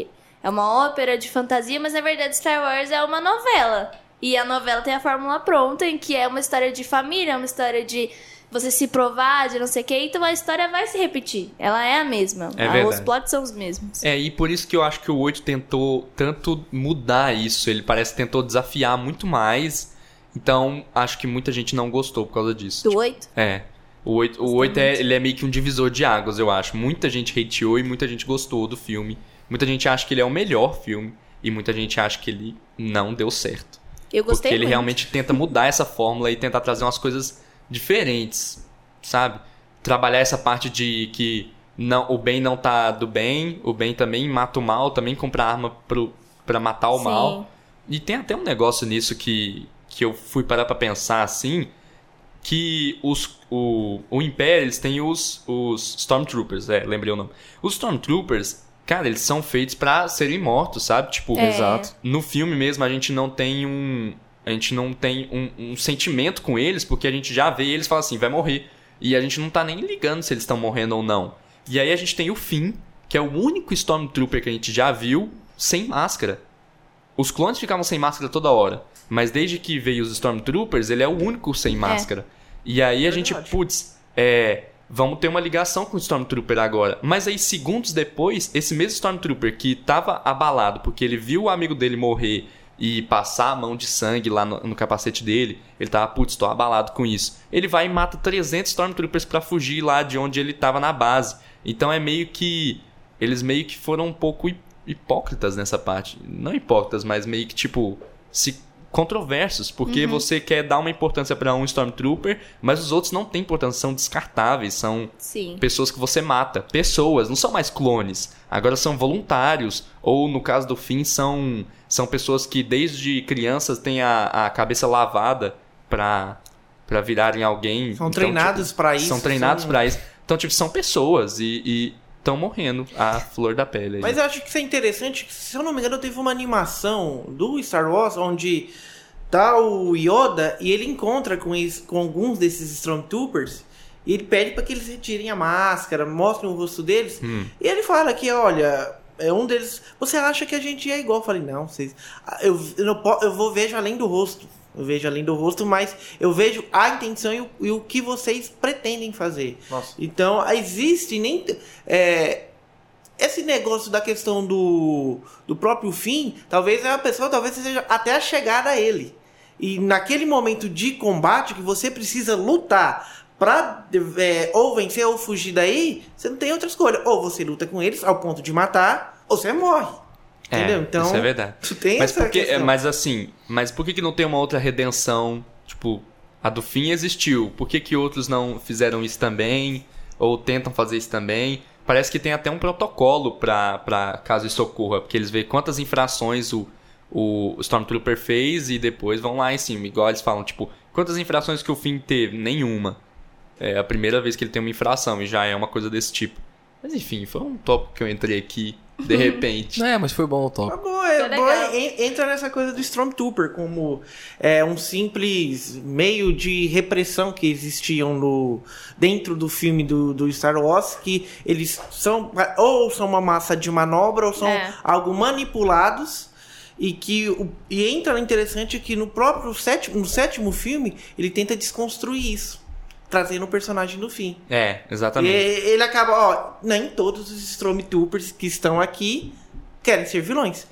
é uma ópera de fantasia, mas na verdade Star Wars é uma novela. E a novela tem a fórmula pronta, em que é uma história de família, é uma história de você se provar, de não sei o que, então a história vai se repetir. Ela é a mesma. Os plots são os mesmos. E por isso que eu acho que o 8 tentou tanto mudar isso. Ele parece que tentou desafiar muito mais. Então, acho que muita gente não gostou por causa disso. Do 8? O 8 ele é meio que um divisor de águas, eu acho. Muita gente hateou e muita gente gostou do filme. Muita gente acha que ele é o melhor filme. E muita gente acha que ele não deu certo. Eu gostei Porque ele realmente tenta mudar essa fórmula e tentar trazer umas coisas diferentes, sabe? Trabalhar essa parte de que o bem não tá do bem, o bem também mata o mal, também compra arma pra matar o mal. E tem até um negócio nisso que eu fui parar pra pensar assim, que o Império, eles têm os Stormtroopers, lembrei o nome. Os Stormtroopers, cara, eles são feitos pra serem mortos, sabe? Tipo, exato. No filme mesmo a gente não tem um sentimento com eles, porque a gente já vê eles e fala assim, vai morrer. E a gente não tá nem ligando se eles estão morrendo ou não. E aí a gente tem o Finn, que é o único Stormtrooper que a gente já viu sem máscara. Os clones ficavam sem máscara toda hora. Mas desde que veio os Stormtroopers, ele é o único sem máscara. E aí a gente, vamos ter uma ligação com o Stormtrooper agora. Mas aí, segundos depois, esse mesmo Stormtrooper que tava abalado porque ele viu o amigo dele morrer e passar a mão de sangue lá no capacete dele, ele tava, tô abalado com isso. Ele vai e mata 300 Stormtroopers pra fugir lá de onde ele tava na base. Então é meio que... Eles meio que foram um pouco hipócritas nessa parte. Não hipócritas, mas meio que, controversos, porque você quer dar uma importância pra um Stormtrooper, mas os outros não têm importância, são descartáveis, são pessoas que você mata. Pessoas, não são mais clones, agora são voluntários, ou no caso do Finn, são pessoas que desde crianças têm a cabeça lavada pra virarem alguém. São treinados pra isso. São treinados pra isso. Então, são pessoas e estão morrendo a flor da pele. Mas eu acho que isso é interessante, se eu não me engano, teve uma animação do Star Wars onde tá o Yoda e ele encontra com alguns desses Stormtroopers e ele pede para que eles retirem a máscara, mostrem o rosto deles. E ele fala que, olha, um deles, você acha que a gente é igual? Eu falei, não, vocês... Eu vejo além do rosto. Eu vejo além do rosto, mas eu vejo a intenção e o que vocês pretendem fazer. Nossa. Então, existe esse negócio da questão do próprio fim, talvez a pessoa seja até a chegada a ele. E naquele momento de combate que você precisa lutar pra ou vencer ou fugir daí, você não tem outra escolha. Ou você luta com eles ao ponto de matar, ou você morre. Entendeu? Então, isso é verdade. Tem mas essa questão. Mas por que não tem uma outra redenção? Tipo, a do fim existiu. Por que outros não fizeram isso também? Ou tentam fazer isso também? Parece que tem até um protocolo pra caso isso ocorra. Porque eles veem quantas infrações o Stormtrooper fez e depois vão lá em cima. Igual eles falam, tipo, quantas infrações que o Finn teve? Nenhuma. É a primeira vez que ele tem uma infração e já é uma coisa desse tipo. Mas enfim, foi um tópico que eu entrei aqui de repente. Mas foi bom o tópico. Entra nessa coisa do Stormtrooper como um simples meio de repressão que existiam dentro do filme do Star Wars, que eles são uma massa de manobra ou são algo manipulados. E entra interessante que no próprio sétimo filme ele tenta desconstruir isso, trazendo o personagem no fim. Exatamente. E ele acaba, nem todos os Stormtroopers que estão aqui querem ser vilões.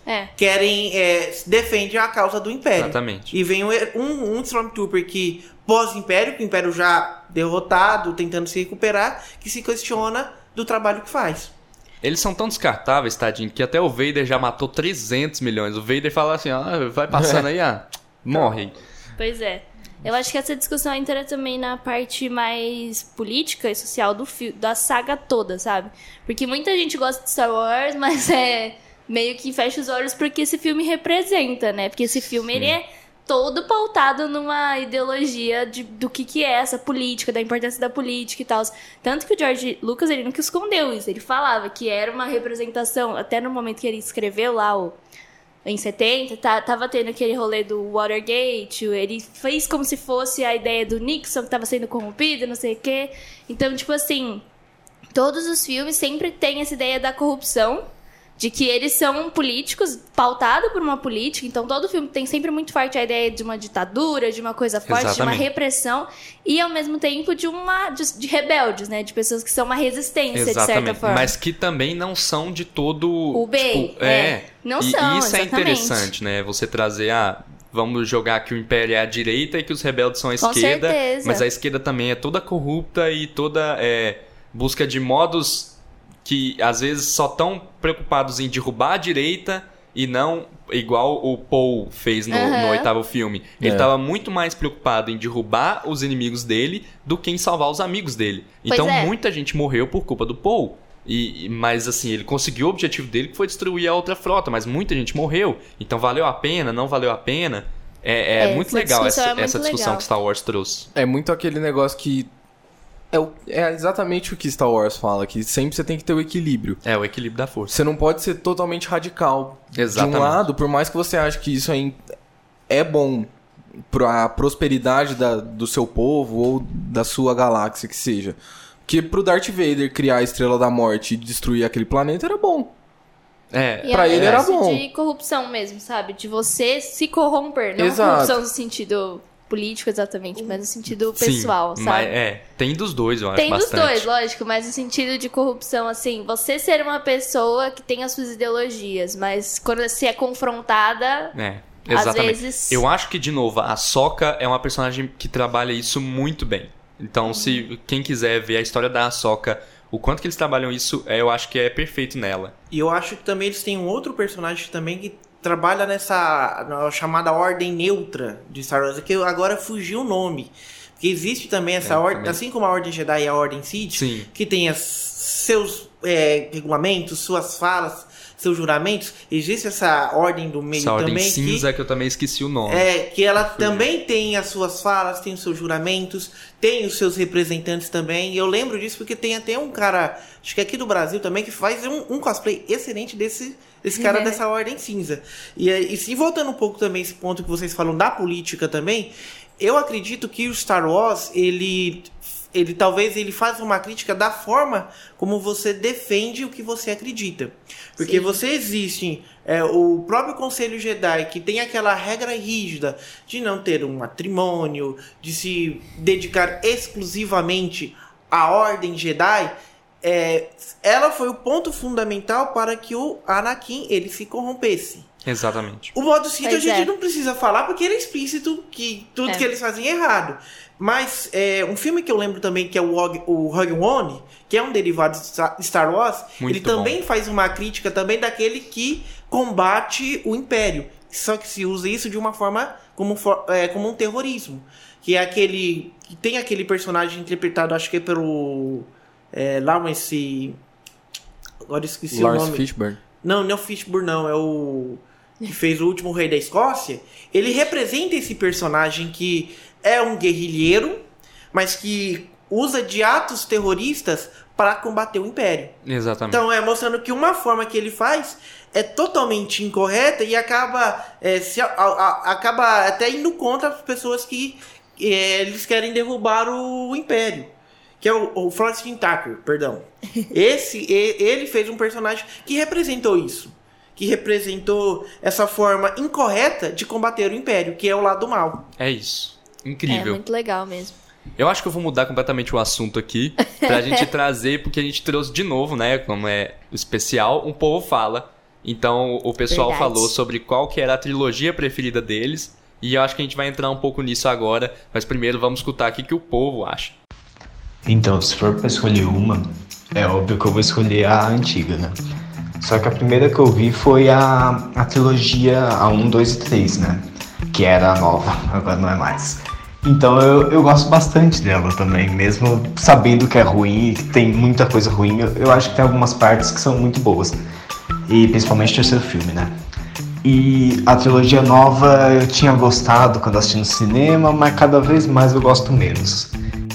Defendem a causa do Império. Exatamente. E vem um Stormtrooper que, pós-Império, que o Império já derrotado, tentando se recuperar, que se questiona do trabalho que faz. Eles são tão descartáveis, tadinho, que até o Vader já matou 300 milhões. O Vader fala assim, vai passando aí, morre. Pois é. Eu acho que essa discussão entra também na parte mais política e social da saga toda, sabe? Porque muita gente gosta de Star Wars, mas meio que fecha os olhos porque esse filme representa, né? Porque esse filme, ele é todo pautado numa ideologia do que é essa política, da importância da política e tal. Tanto que o George Lucas, ele nunca escondeu isso. Ele falava que era uma representação, até no momento que ele escreveu lá em 70, tava tendo aquele rolê do Watergate, ele fez como se fosse a ideia do Nixon que tava sendo corrompido, não sei o quê. Então, tipo assim, todos os filmes sempre tem essa ideia da corrupção, de que eles são políticos, pautados por uma política. Então todo filme tem sempre muito forte a ideia de uma ditadura, de uma coisa forte, Exatamente. De uma repressão, e ao mesmo tempo de rebeldes, né? De pessoas que são uma resistência, Exatamente. De certa forma. Mas que também não são de todo... o bem, tipo, não e são, isso exatamente. É interessante, né? Você trazer vamos jogar que o Império é a direita e que os rebeldes são a esquerda. Com certeza. Mas a esquerda também é toda corrupta e toda busca de modos que às vezes só estão preocupados em derrubar a direita e não igual o Paul fez no 8º filme. Ele estava muito mais preocupado em derrubar os inimigos dele do que em salvar os amigos dele. Então muita gente morreu por culpa do Paul. Mas assim, ele conseguiu o objetivo dele, que foi destruir a outra frota, mas muita gente morreu. Então valeu a pena, não valeu a pena. Muito legal essa discussão que Star Wars trouxe. É muito aquele negócio que é exatamente o que Star Wars fala, que sempre você tem que ter o equilíbrio. O equilíbrio da força. Você não pode ser totalmente radical. Exatamente. De um lado, por mais que você ache que isso é bom pra prosperidade do seu povo ou da sua galáxia, que seja. Porque pro Darth Vader criar a Estrela da Morte e destruir aquele planeta era bom. Pra ele era bom. De corrupção mesmo, sabe? De você se corromper, não Exato. Corrupção no sentido... político, exatamente, mas no sentido pessoal, Sim, sabe? Mas tem dos dois, eu acho, tem bastante. Tem dos dois, lógico, mas no sentido de corrupção, assim, você ser uma pessoa que tem as suas ideologias, mas quando você é confrontada, exatamente. Às vezes... Eu acho que, de novo, a Ahsoka é uma personagem que trabalha isso muito bem. Então, se quem quiser ver a história da Ahsoka, o quanto que eles trabalham isso, eu acho que é perfeito nela. E eu acho que também eles têm um outro personagem também que trabalha na chamada Ordem Neutra de Star Wars, que agora fugiu o nome. Porque existe também essa ordem, assim como a Ordem Jedi e a Ordem Sith, Sim. que tem seus regulamentos, suas falas, seus juramentos. Existe essa ordem do meio essa também. Ordem Cinza, que eu também esqueci o nome. Que ela também tem as suas falas, tem os seus juramentos, tem os seus representantes também. E eu lembro disso porque tem até um cara, acho que aqui do Brasil também, que faz um cosplay excelente desse cara dessa Ordem Cinza. E voltando um pouco também esse ponto que vocês falam da política também, eu acredito que o Star Wars, ele talvez ele faça uma crítica da forma como você defende o que você acredita. Porque você existe o próprio Conselho Jedi, que tem aquela regra rígida de não ter um matrimônio, de se dedicar exclusivamente à Ordem Jedi. ela foi o ponto fundamental para que o Anakin ele se corrompesse. Exatamente. O modo Sith a gente não precisa falar porque ele é explícito que tudo que eles fazem é errado. Mas um filme que eu lembro também que é o Rogue One, que é um derivado de Star Wars, muito ele também faz uma crítica também daquele que combate o Império. Só que se usa isso de uma forma como um terrorismo. Que é aquele... Que tem aquele personagem interpretado, acho que é pelo... Lawrence... Agora esqueci o nome. Fishburne. Não é o Fishburne, não. É o... que fez O Último Rei da Escócia. Ele representa esse personagem que é um guerrilheiro, mas que usa de atos terroristas para combater o Império. Exatamente. Então, mostrando que uma forma que ele faz é totalmente incorreta e acaba até indo contra as pessoas que eles querem derrubar o Império. Que é o Florence Tucker, perdão. Ele fez um personagem que representou isso. Que representou essa forma incorreta de combater o Império, que é o lado mal. É isso. Incrível. É muito legal mesmo. Eu acho que eu vou mudar completamente o assunto aqui, pra gente trazer, porque a gente trouxe de novo, né, como é o especial, Um Povo Fala. Então, o pessoal falou sobre qual que era a trilogia preferida deles, e eu acho que a gente vai entrar um pouco nisso agora, mas primeiro vamos escutar aqui o que o povo acha. Então, se for pra escolher uma, é óbvio que eu vou escolher a antiga, né? Só que a primeira que eu vi foi a trilogia, a 1, 2 e 3, né? Que era a nova, agora não é mais. Então eu gosto bastante dela também, mesmo sabendo que é ruim, que tem muita coisa ruim, eu acho que tem algumas partes que são muito boas. E principalmente o terceiro filme, né? E a trilogia nova eu tinha gostado quando assisti no cinema, mas cada vez mais eu gosto menos.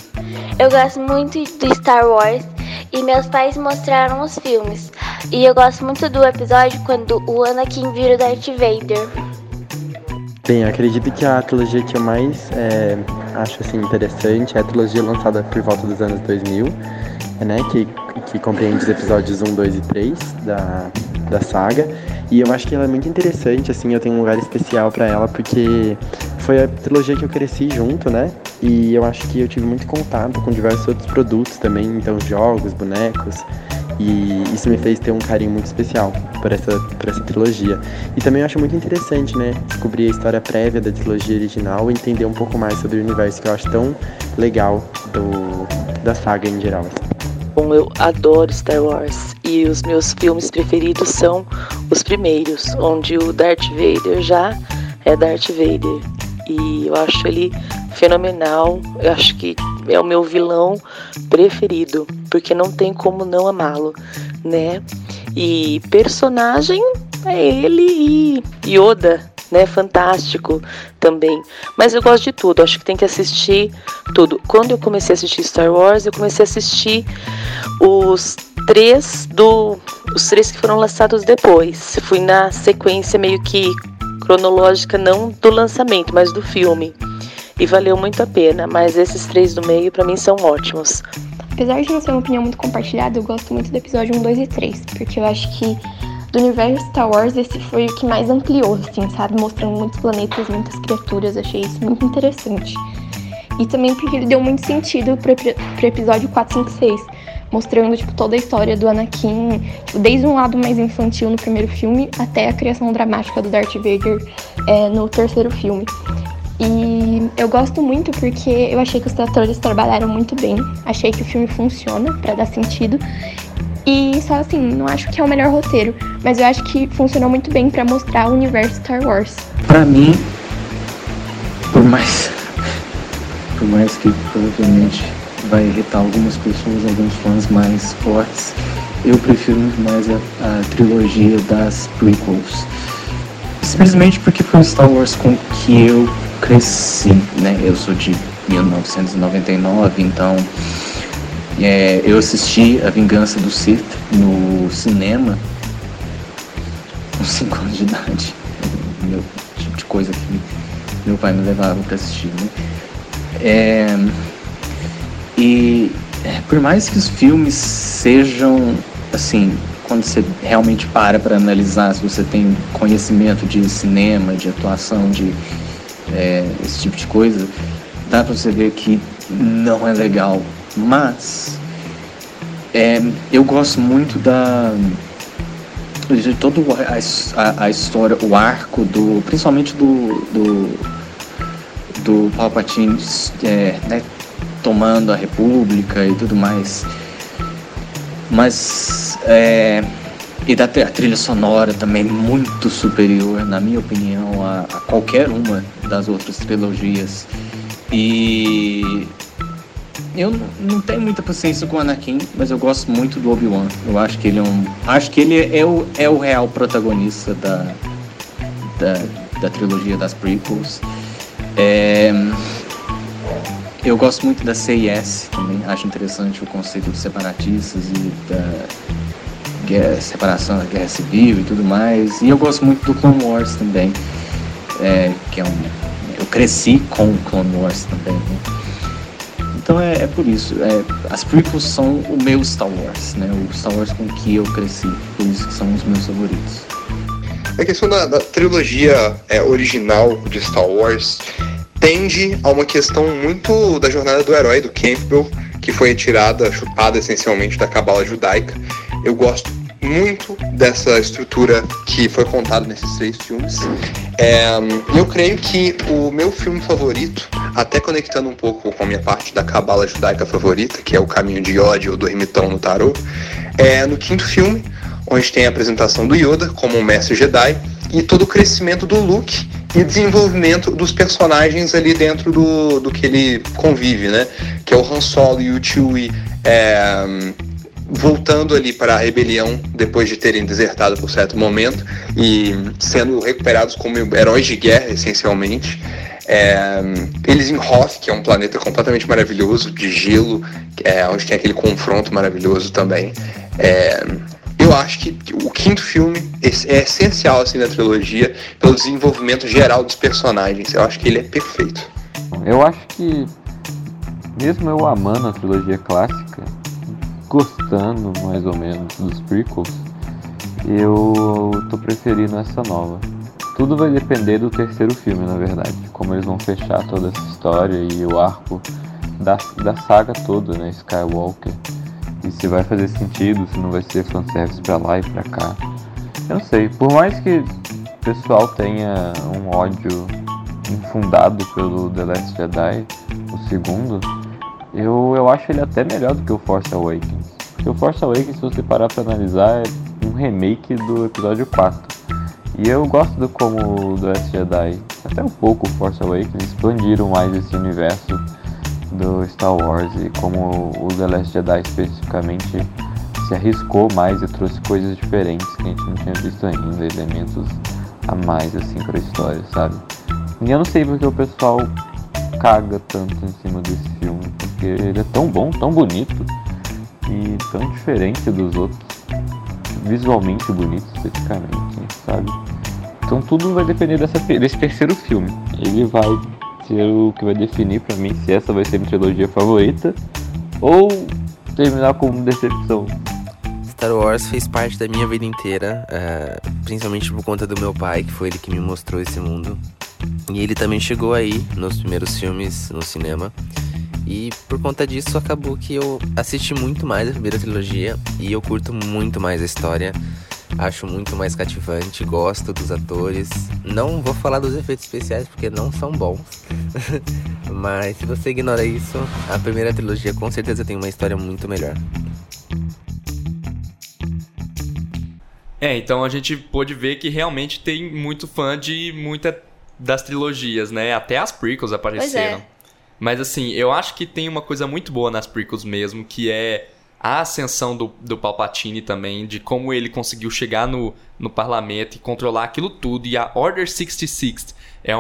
Eu gosto muito do Star Wars e meus pais mostraram os filmes. E eu gosto muito do episódio quando o Anakin vira o Darth Vader. Bem, eu acredito que a trilogia que eu mais acho assim, interessante é a trilogia lançada por volta dos anos 2000, né, que compreende os episódios 1, 2 e 3 da saga. E eu acho que ela é muito interessante, assim, eu tenho um lugar especial pra ela porque foi a trilogia que eu cresci junto, né? E eu acho que eu tive muito contato com diversos outros produtos também, então jogos, bonecos. E isso me fez ter um carinho muito especial por essa trilogia. E também eu acho muito interessante, né, descobrir a história prévia da trilogia original e entender um pouco mais sobre o universo que eu acho tão legal da saga em geral. Bom, eu adoro Star Wars e os meus filmes preferidos são os primeiros, onde o Darth Vader já é Darth Vader. E eu acho ele fenomenal, eu acho que é o meu vilão preferido, porque não tem como não amá-lo, né? E personagem é ele e Yoda, né? Fantástico também. Mas eu gosto de tudo, acho que tem que assistir tudo. Quando eu comecei a assistir Star Wars, eu comecei a assistir os três que foram lançados depois. Fui na sequência meio que cronológica, não do lançamento, mas do filme. E valeu muito a pena, mas esses 3 do meio pra mim são ótimos. Apesar de não ser uma opinião muito compartilhada, eu gosto muito do episódio 1, 2 e 3, porque eu acho que do universo Star Wars esse foi o que mais ampliou, assim, sabe? Mostrando muitos planetas, muitas criaturas, achei isso muito interessante. E também porque ele deu muito sentido pro episódio 4, 5, 6, mostrando, tipo, toda a história do Anakin, tipo, desde um lado mais infantil no primeiro filme até a criação dramática do Darth Vader no terceiro filme. E eu gosto muito porque eu achei que os atores trabalharam muito bem, achei que o filme funciona pra dar sentido. E só assim, não acho que é o melhor roteiro, mas eu acho que funcionou muito bem pra mostrar o universo Star Wars. Pra mim, por mais que provavelmente vai irritar algumas pessoas, alguns fãs mais fortes, eu prefiro muito mais a trilogia das prequels. Simplesmente porque foi o Star Wars com que eu cresci, né? Eu sou de 1999, então eu assisti A Vingança do Sith no cinema com 5 anos de idade. Meu tipo de coisa que meu pai me levava pra assistir, né? E por mais que os filmes sejam, assim, quando você realmente para analisar, se você tem conhecimento de cinema, de atuação, de esse tipo de coisa, dá pra você ver que não é legal. Mas Eu gosto muito de toda a história, o arco principalmente do Palpatine, né, tomando a República e tudo mais. Mas e da trilha sonora também muito superior, na minha opinião, a qualquer uma das outras trilogias. E eu não tenho muita paciência com o Anakin, mas eu gosto muito do Obi-Wan. Eu acho que ele é o real protagonista da trilogia das prequels. Eu gosto muito da CIS também. Acho interessante o conceito dos separatistas e da separação da Guerra Civil e tudo mais. E eu gosto muito do Clone Wars também, que eu cresci com o Clone Wars também, né? Então é por isso, as prequels são o meu Star Wars, né? O Star Wars com que eu cresci, por isso que são os meus favoritos. A questão da trilogia original de Star Wars tende a uma questão muito da jornada do herói, do Campbell, que foi chupada essencialmente da cabala judaica. Eu gosto muito dessa estrutura que foi contada nesses 3 filmes. Eu creio que o meu filme favorito, até conectando um pouco com a minha parte da cabala judaica favorita, que é o Caminho de Yod ou do Ermitão no Tarô, é no 5º filme, onde tem a apresentação do Yoda como um mestre Jedi e todo o crescimento do Luke e desenvolvimento dos personagens ali dentro do que ele convive, né? Que é o Han Solo e o Chewie voltando ali para a rebelião depois de terem desertado por certo momento e sendo recuperados como heróis de guerra, essencialmente. Eles em Hoth, que é um planeta completamente maravilhoso, de gelo, onde tem aquele confronto maravilhoso também. Eu acho que o 5º filme é essencial assim, na trilogia pelo desenvolvimento geral dos personagens. Eu acho que ele é perfeito. Eu acho que, mesmo eu amando a trilogia clássica, gostando mais ou menos dos prequels, eu tô preferindo essa nova. Tudo vai depender do 3º filme, na verdade, como eles vão fechar toda essa história e o arco da saga toda, né, Skywalker. E se vai fazer sentido, se não vai ser fanservice pra lá e pra cá. Eu não sei, por mais que o pessoal tenha um ódio infundado pelo The Last Jedi, o 2º, eu acho ele até melhor do que o Force Awakens. Porque o Force Awakens, se você parar pra analisar, é um remake do episódio 4. E eu gosto do como o The Last Jedi, até um pouco o Force Awakens, expandiram mais esse universo do Star Wars e como o The Last Jedi especificamente se arriscou mais e trouxe coisas diferentes que a gente não tinha visto ainda, elementos a mais assim pra história, sabe? E eu não sei porque o pessoal caga tanto em cima desse filme, porque ele é tão bom, tão bonito e tão diferente dos outros, visualmente bonito esteticamente, sabe? Então tudo vai depender desse 3º filme. Ele vai ser o que vai definir pra mim se essa vai ser minha trilogia favorita ou terminar como decepção. Star Wars fez parte da minha vida inteira, principalmente por conta do meu pai, que foi ele que me mostrou esse mundo. E ele também chegou aí nos primeiros filmes no cinema. E por conta disso acabou que eu assisti muito mais a primeira trilogia e eu curto muito mais a história. Acho muito mais cativante, gosto dos atores. Não vou falar dos efeitos especiais porque não são bons. Mas se você ignora isso, a primeira trilogia com certeza tem uma história muito melhor. Então a gente pôde ver que realmente tem muito fã de muita das trilogias, né? Até as prequels apareceram. Mas assim, eu acho que tem uma coisa muito boa nas prequels mesmo, que é a ascensão do Palpatine também, de como ele conseguiu chegar no parlamento e controlar aquilo tudo. E a Order 66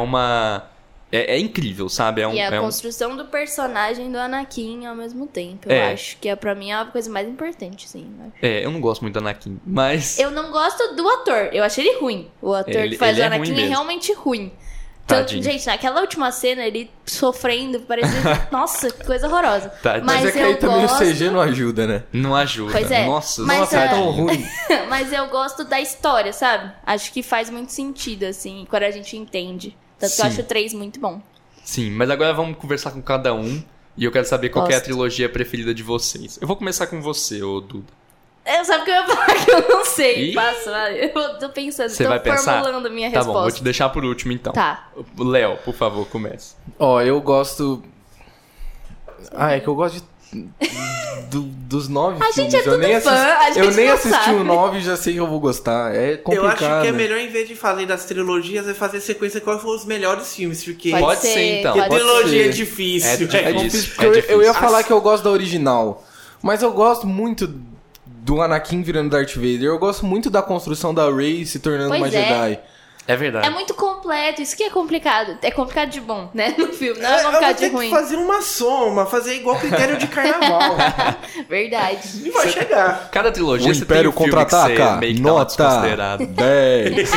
é incrível, sabe? E a construção do personagem do Anakin ao mesmo tempo, eu acho. Que pra mim é a coisa mais importante, sim. Eu não gosto muito do Anakin, mas... Eu não gosto do ator, eu achei ele ruim. O ator que faz o Anakin é realmente ruim. Então, gente, naquela última cena, ele sofrendo, parecia... Nossa, que coisa horrorosa. Mas é que aí também o CG não ajuda, né? Não ajuda. Pois é. Nossa, é tão ruim. Mas eu gosto da história, sabe? Acho que faz muito sentido, assim, quando a gente entende. Tanto que eu acho o 3 muito bom. Sim, mas agora vamos conversar com cada um E eu quero saber qual que é a trilogia preferida de vocês. Eu vou começar com você, ô Duda. Sabe que eu ia falar que eu não sei. Passa, eu tô pensando, Você vai formulando a minha resposta. Tá bom, vou te deixar por último então. Tá. Léo, por favor, comece. Eu gosto... é que eu gosto dos 9 filmes. Gente é tudo eu nem assisti o 9 e já sei que eu vou gostar. É complicado. Eu acho que é melhor, em vez de fazer das trilogias, é fazer sequência quais foram os melhores filmes. Porque pode ser, então. Porque trilogia é difícil. É difícil. Porque eu ia falar que eu gosto da original. Mas eu gosto muito do Anakin virando Darth Vader. Eu gosto muito da construção da Rey se tornando uma Jedi. É verdade. É muito completo, isso que é complicado. É complicado de bom, né? No filme, não é complicado de ruim. Eu vou ter que fazer uma soma, fazer igual critério de carnaval. Verdade. E vai chegar. Cada trilogia o você Império tem um Contra-Ataca, nota 10.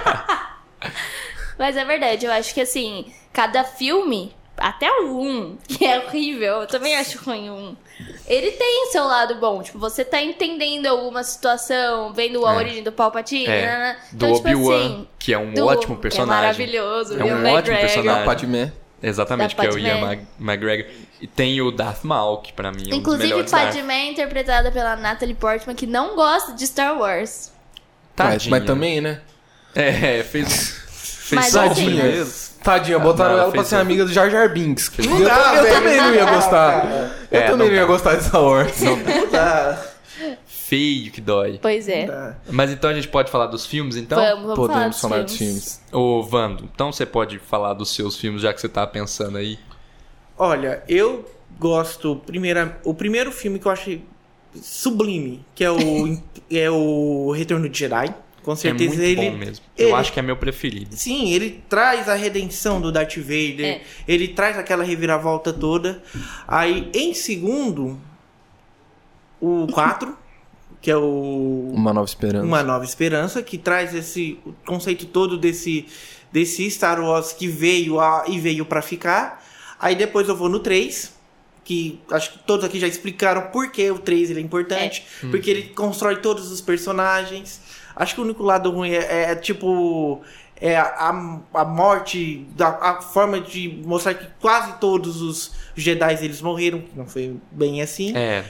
Mas é verdade, eu acho que assim, cada filme, até o 1, que é horrível, eu também acho ruim o 1. Ele tem seu lado bom, tipo, você tá entendendo alguma situação, vendo a origem do Palpatine, do então, Obi-Wan, assim, que é um ótimo personagem. Que é maravilhoso. É um ótimo personagem. Da Padmé. Exatamente, que é o Ian McGregor. E tem o Darth Maul, que pra mim é um dos melhores. Inclusive, Padmé é interpretada pela Natalie Portman, que não gosta de Star Wars. Mas também, né? Fez tadinha mesmo. Tadinha, botaram ela pra ser amiga do Jar Jar Binks. Eu também não ia gostar. Eu também não ia gostar de Star Wars. Não dá. Feio que dói. Pois é. Mas então a gente pode falar dos filmes, então? Vamos falar dos filmes. Ô, Vando, então você pode falar dos seus filmes, já que você tá pensando aí? Olha, eu gosto... O primeiro filme que eu achei sublime, que é o Retorno de Jedi. Com certeza é muito bom mesmo. Eu acho que é meu preferido. Sim, ele traz a redenção do Darth Vader. Ele traz aquela reviravolta toda. Aí, em segundo, o 4, que é o... Uma Nova Esperança. Uma Nova Esperança, que traz esse conceito todo desse Star Wars que veio pra ficar. Aí depois eu vou no 3, que acho que todos aqui já explicaram por que o 3 ele é importante. Porque ele constrói todos os personagens. Acho que o único lado ruim tipo... a morte, a forma de mostrar que quase todos os Jedi eles morreram, que não foi bem assim.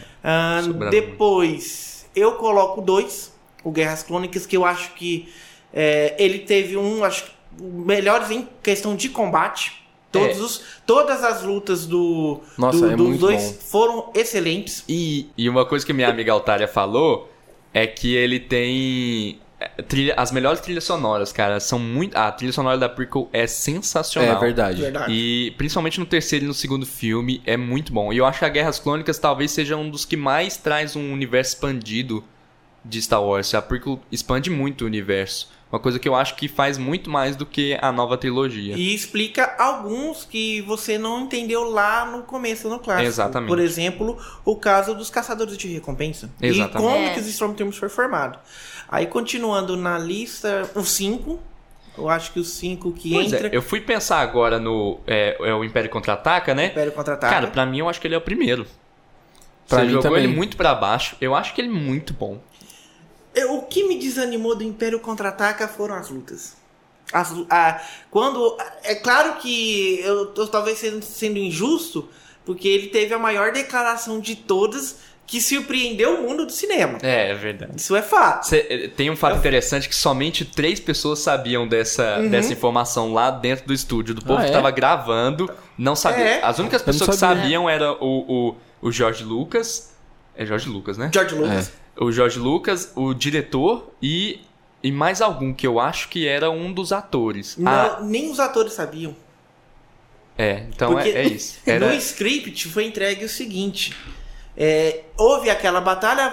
Depois, eu coloco 2, o Guerras Clônicas, que eu acho que ele teve melhores em questão de combate. Todas as lutas dos dois foram excelentes. E uma coisa que minha amiga Altária falou é que ele tem as melhores trilhas sonoras, cara. São muito. A trilha sonora da prequel é sensacional. É verdade. E principalmente no terceiro e no segundo filme é muito bom. E eu acho que a Guerras Clônicas talvez seja um dos que mais traz um universo expandido de Star Wars. A prequel expande muito o universo. Uma coisa que eu acho que faz muito mais do que a nova trilogia. E explica alguns que você não entendeu lá no começo, no clássico. Exatamente. Por exemplo, o caso dos caçadores de recompensa. Exatamente. E como que os Stormtroopers foram formados. Aí, continuando na lista, o 5. Eu acho que o 5 que entra... eu fui pensar agora no... o Império Contra-Ataca, né? Império Contra-Ataca. Cara, pra mim, eu acho que ele é o primeiro. Você jogou também. ele muito pra baixo. Eu acho que ele é muito bom. O que me desanimou do Império Contra-Ataca foram as lutas. É claro que eu talvez sendo injusto, porque ele teve a maior declaração de todas que surpreendeu o mundo do cinema. É verdade. Isso é fato. Tem um fato interessante que somente 3 pessoas sabiam dessa informação lá dentro do estúdio. Do povo que tava gravando, não sabia. As únicas pessoas que sabiam eram o George Lucas. É George Lucas, né? George Lucas. O George Lucas, o diretor e mais algum que eu acho que era um dos atores. Não, nem os atores sabiam. Então porque é isso. No script foi entregue o seguinte: houve aquela batalha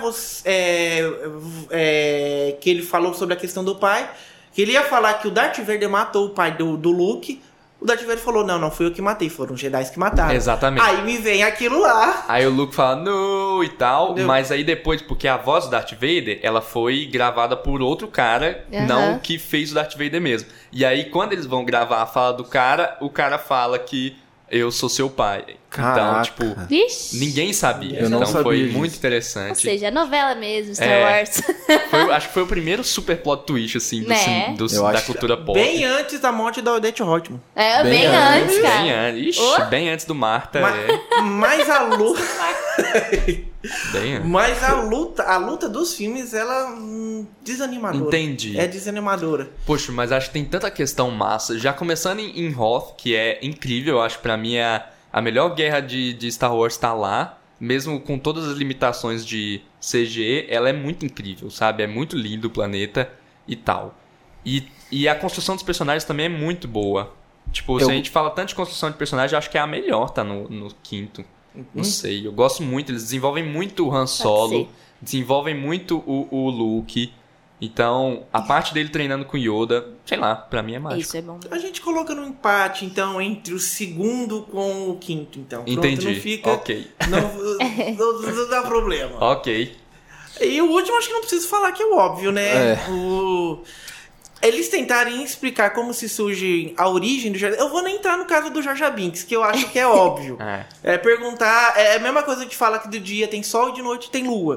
que ele falou sobre a questão do pai, que ele ia falar que o Darth Vader matou o pai do Luke. O Darth Vader falou, não fui eu que matei, foram os Jedi que mataram. Exatamente. Aí me vem aquilo lá. Aí o Luke fala, não, e tal. Mas aí depois, porque a voz do Darth Vader, ela foi gravada por outro cara, não que fez o Darth Vader mesmo. E aí, quando eles vão gravar a fala do cara, o cara fala que eu sou seu pai. Caraca. Então, tipo, Vixe. ninguém sabia. Eu não então sabia foi disso. muito interessante. Ou seja, é novela mesmo, Star Wars. Acho que foi o primeiro super plot twist, assim, Né? da cultura pop. Bem antes da morte da Odette Roitman. Bem antes, cara. Bem antes. Ixi, bem antes do Marta. Mas a luta... Bem antes. Mas a luta dos filmes, ela desanimadora. Entendi. É desanimadora. Poxa, mas acho que tem tanta questão massa. Já começando em Hoth, que é incrível, eu acho que pra mim a melhor guerra de Star Wars tá lá. Mesmo com todas as limitações de CG, ela é muito incrível, sabe? É muito lindo o planeta e tal. E a construção dos personagens também é muito boa. Tipo, se a gente fala tanto de construção de personagem, eu acho que é a melhor, tá no quinto. Não sei, eu gosto muito. Eles desenvolvem muito o Han Solo, desenvolvem muito o Luke. Então, a parte dele treinando com Yoda, sei lá, pra mim é mágico. Isso é bom. A gente coloca no empate, então, entre o segundo com o quinto, então. Pronto, entendi. não fica... Ok. Não dá problema. Ok. E o último, acho que não preciso falar, que é o óbvio, né? É. Eles tentarem explicar como se surge a origem do Jar Jar. Eu vou nem entrar no caso do Jar Jar Binks, que eu acho que é óbvio. É perguntar... É a mesma coisa que fala que de dia tem sol e de noite tem lua.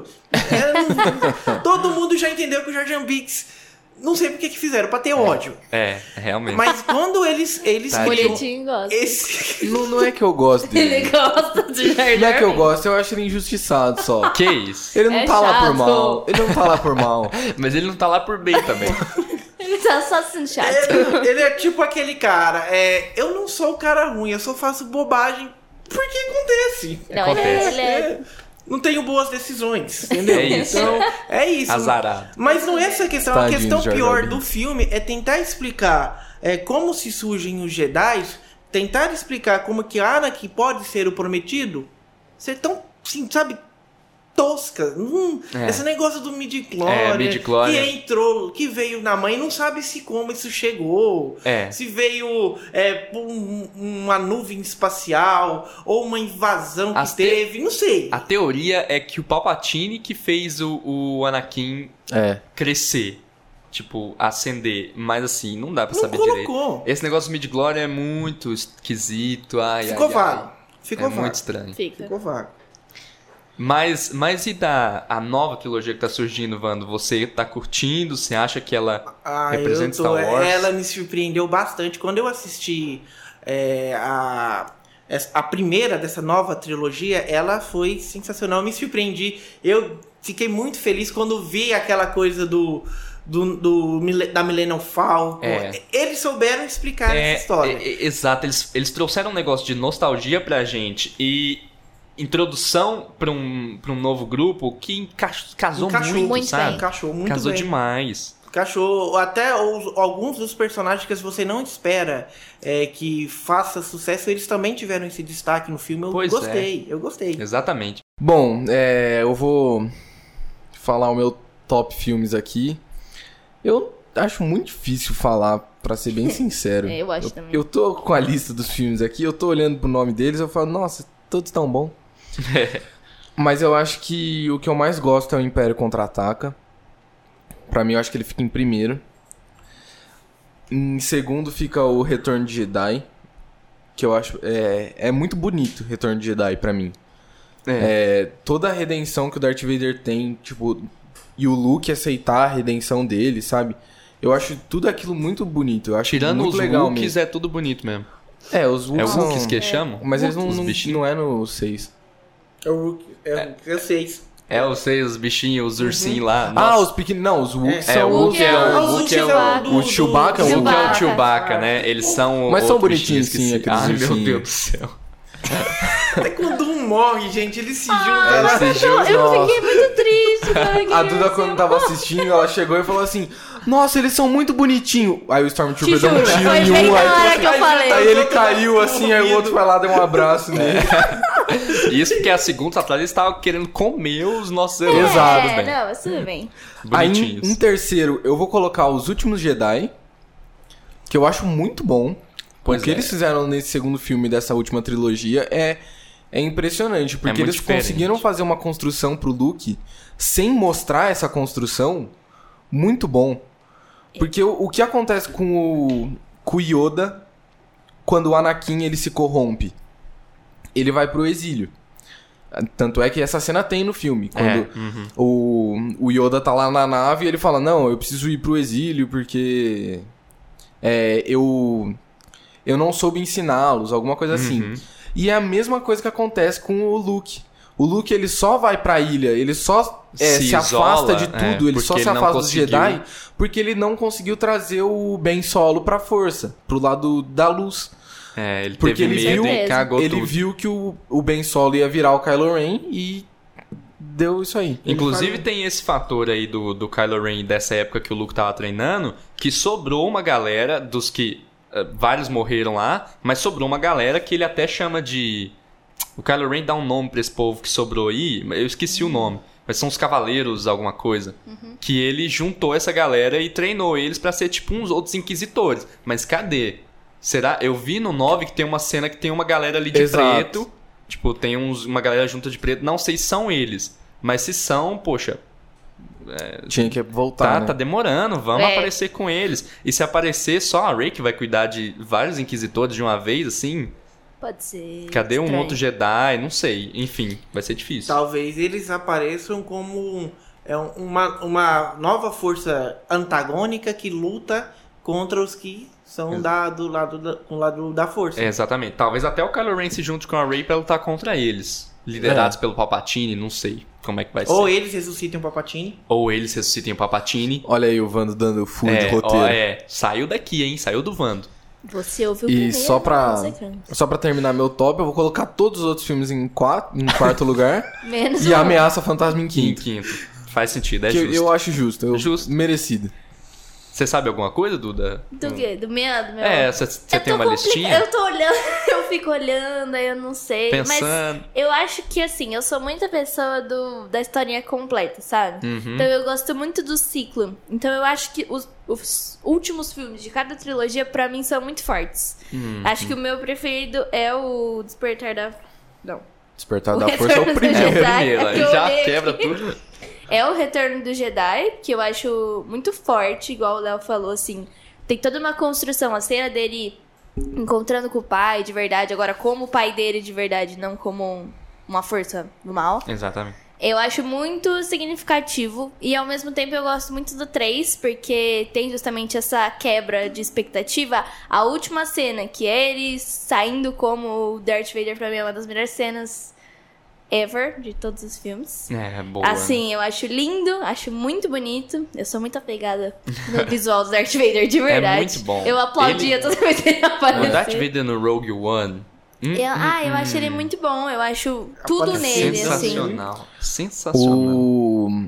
Todo mundo já entendeu que o Jar Jar Binks... Não sei por que fizeram, pra ter ódio. Realmente. Mas quando eles Bonitinho gosta. Não é que eu gosto dele. Ele gosta de Jar Jar. Não é que eu gosto, eu acho ele injustiçado só. Que isso? Ele não tá lá por mal. Ele não tá lá por mal. Mas ele não tá lá por bem também. Ele tá só sendo chato. Ele é tipo aquele cara. Eu não sou o cara ruim, eu só faço bobagem porque acontece. Não, Acontece. ele é... Não tenho boas decisões, entendeu? É isso. Então, é isso. Azarado. Mas não é essa a questão. Tadinho, A questão Jar Jar pior Binks. do filme é tentar explicar como se surgem os Jedi, tentar explicar como que Anakin pode ser o prometido, ser tão, assim, sabe, tosca. Esse negócio do midi-chlorian, que entrou, que veio na mãe, não sabe se como isso chegou, se veio por uma nuvem espacial ou uma invasão que teve, não sei. A teoria é que o Palpatine que fez o Anakin crescer. Tipo, ascender. Mas assim, não dá pra saber direito. Esse negócio do midi-chlorian é muito esquisito. Ficou vago. Ficou vago. Muito estranho. Ficou vago. Mas e a nova trilogia que tá surgindo, Wando? Você tá curtindo? Você acha que ela representa Star Wars? Ela me surpreendeu bastante. Quando eu assisti a primeira dessa nova trilogia, ela foi sensacional. Eu me surpreendi. Eu fiquei muito feliz quando vi aquela coisa da Millennium Falcon. Eles souberam explicar essa história. Exato. Eles trouxeram um negócio de nostalgia pra gente e introdução pra um novo grupo que casou muito, sabe? Encaixou muito Casou bem. demais. Encaixou até alguns dos personagens que você não espera que faça sucesso, eles também tiveram esse destaque no filme. Eu gostei. Exatamente. Bom, eu vou falar o meu top filmes aqui. Eu acho muito difícil falar, pra ser bem sincero. Eu acho também. Eu tô com a lista dos filmes aqui, eu tô olhando pro nome deles, eu falo, nossa, todos tão bons. Mas eu acho que o que eu mais gosto é o Império Contra-Ataca. Pra mim, eu acho que ele fica em primeiro. Em segundo fica o Retorno de Jedi, que eu acho é muito bonito o Retorno de Jedi pra mim. Toda a redenção que o Darth Vader tem, tipo, e o Luke aceitar a redenção dele, sabe? Eu acho tudo aquilo muito bonito. Eu acho Tirando muito os legal Wookiees, mesmo. é tudo bonito mesmo. Os Wookiees o Wookiees que chamam? Mas eles não é no 6. É o 6. Os 6, os bichinhos, os ursinhos lá. Os pequenos. Não, os Wookiees são o Wookiee o Chewbacca. O Wookiee é o Chewbacca, né? Eles são. Mas são bonitinhos, sim, aqueles ursinhos. Meu ursinhos. Deus do céu. Até quando um morre, gente, eles se juntam. Eu fiquei muito triste. A Duda, quando tava assistindo, ela chegou e falou assim: nossa, eles são muito bonitinhos. Aí o Stormtrooper deu um tiro em um, aí ele caiu assim, aí o outro vai lá, deu um abraço nele. Isso porque a segunda atrás eles estavam querendo comer os nossos heróis. Exato. Não, tudo bem. Aí em terceiro, eu vou colocar Os Últimos Jedi, que eu acho muito bom. O que eles fizeram nesse segundo filme dessa última trilogia é impressionante, porque eles conseguiram fazer uma construção pro Luke sem mostrar essa construção muito bom. Porque o que acontece com o Yoda quando o Anakin ele se corrompe? ele vai pro exílio. Tanto é que essa cena tem no filme. Quando o Yoda tá lá na nave e ele fala, não, eu preciso ir pro exílio porque eu não soube ensiná-los, alguma coisa assim. E é a mesma coisa que acontece com o Luke. O Luke, ele só vai pra ilha, ele só se afasta de tudo, ele só se afasta dos Jedi porque ele não conseguiu trazer o Ben Solo pra força, pro lado da luz. Ele teve medo e cagou tudo. Ele viu que o Ben Solo ia virar o Kylo Ren e deu isso aí. Inclusive tem esse fator aí do Kylo Ren dessa época que o Luke tava treinando, que sobrou uma galera dos que... vários morreram lá, mas sobrou uma galera que ele até chama de... O Kylo Ren dá um nome pra esse povo que sobrou aí, eu esqueci o nome, mas são os Cavaleiros alguma coisa. Que ele juntou essa galera e treinou eles pra ser tipo uns outros Inquisitores. Mas cadê? Será? Eu vi no 9 que tem uma cena que tem uma galera ali de preto. Tipo, tem uma galera junta de preto. Não sei se são eles. Mas se são, poxa... tinha que voltar, tá demorando, vamos aparecer com eles. E se aparecer, só a Rey que vai cuidar de vários Inquisitores de uma vez, assim... Pode ser. Cadê um outro Jedi? Não sei. Enfim, vai ser difícil. Talvez eles apareçam como uma nova força antagônica que luta contra os que são do lado da força. Exatamente. Talvez até o Kylo Ren se junte com a Rey pra lutar contra eles. Liderados pelo Palpatine, não sei como é que vai ser. Ou eles ressuscitem o Palpatine. Olha aí o Vando dando full de roteiro. Saiu daqui, hein? Saiu do Vando. Você ouviu primeiro. E só pra terminar meu top, eu vou colocar todos os outros filmes em quarto lugar. Menos e a Ameaça Fantasma em quinto. Faz sentido, justo. Eu acho justo. Merecido. Você sabe alguma coisa, Duda? Do quê? Do meu? Você tem uma listinha? Eu tô olhando, eu fico olhando, aí eu não sei. Pensando. Mas eu acho que, assim, eu sou muita pessoa da historinha completa, sabe? Então eu gosto muito do ciclo. Então eu acho que os últimos filmes de cada trilogia, pra mim, são muito fortes. Acho que o meu preferido é o Despertar da... Não. Despertar da Força é o primeiro. Já quebra tudo. É o Retorno do Jedi, que eu acho muito forte, igual o Léo falou, assim. Tem toda uma construção, a cena dele encontrando com o pai de verdade, agora como o pai dele de verdade, não como uma força do mal. Exatamente. Eu acho muito significativo e ao mesmo tempo eu gosto muito do 3, porque tem justamente essa quebra de expectativa. A última cena, que é ele saindo como o Darth Vader, pra mim é uma das melhores cenas ever, de todos os filmes. Boa. Assim, eu acho lindo, acho muito bonito. Eu sou muito apegada no visual do Darth Vader, de verdade. É muito bom. Eu aplaudia toda vez que ele aparecia. O Darth Vader no Rogue One. Eu acho ele muito bom. Eu acho tudo nele, sensacional. Sensacional.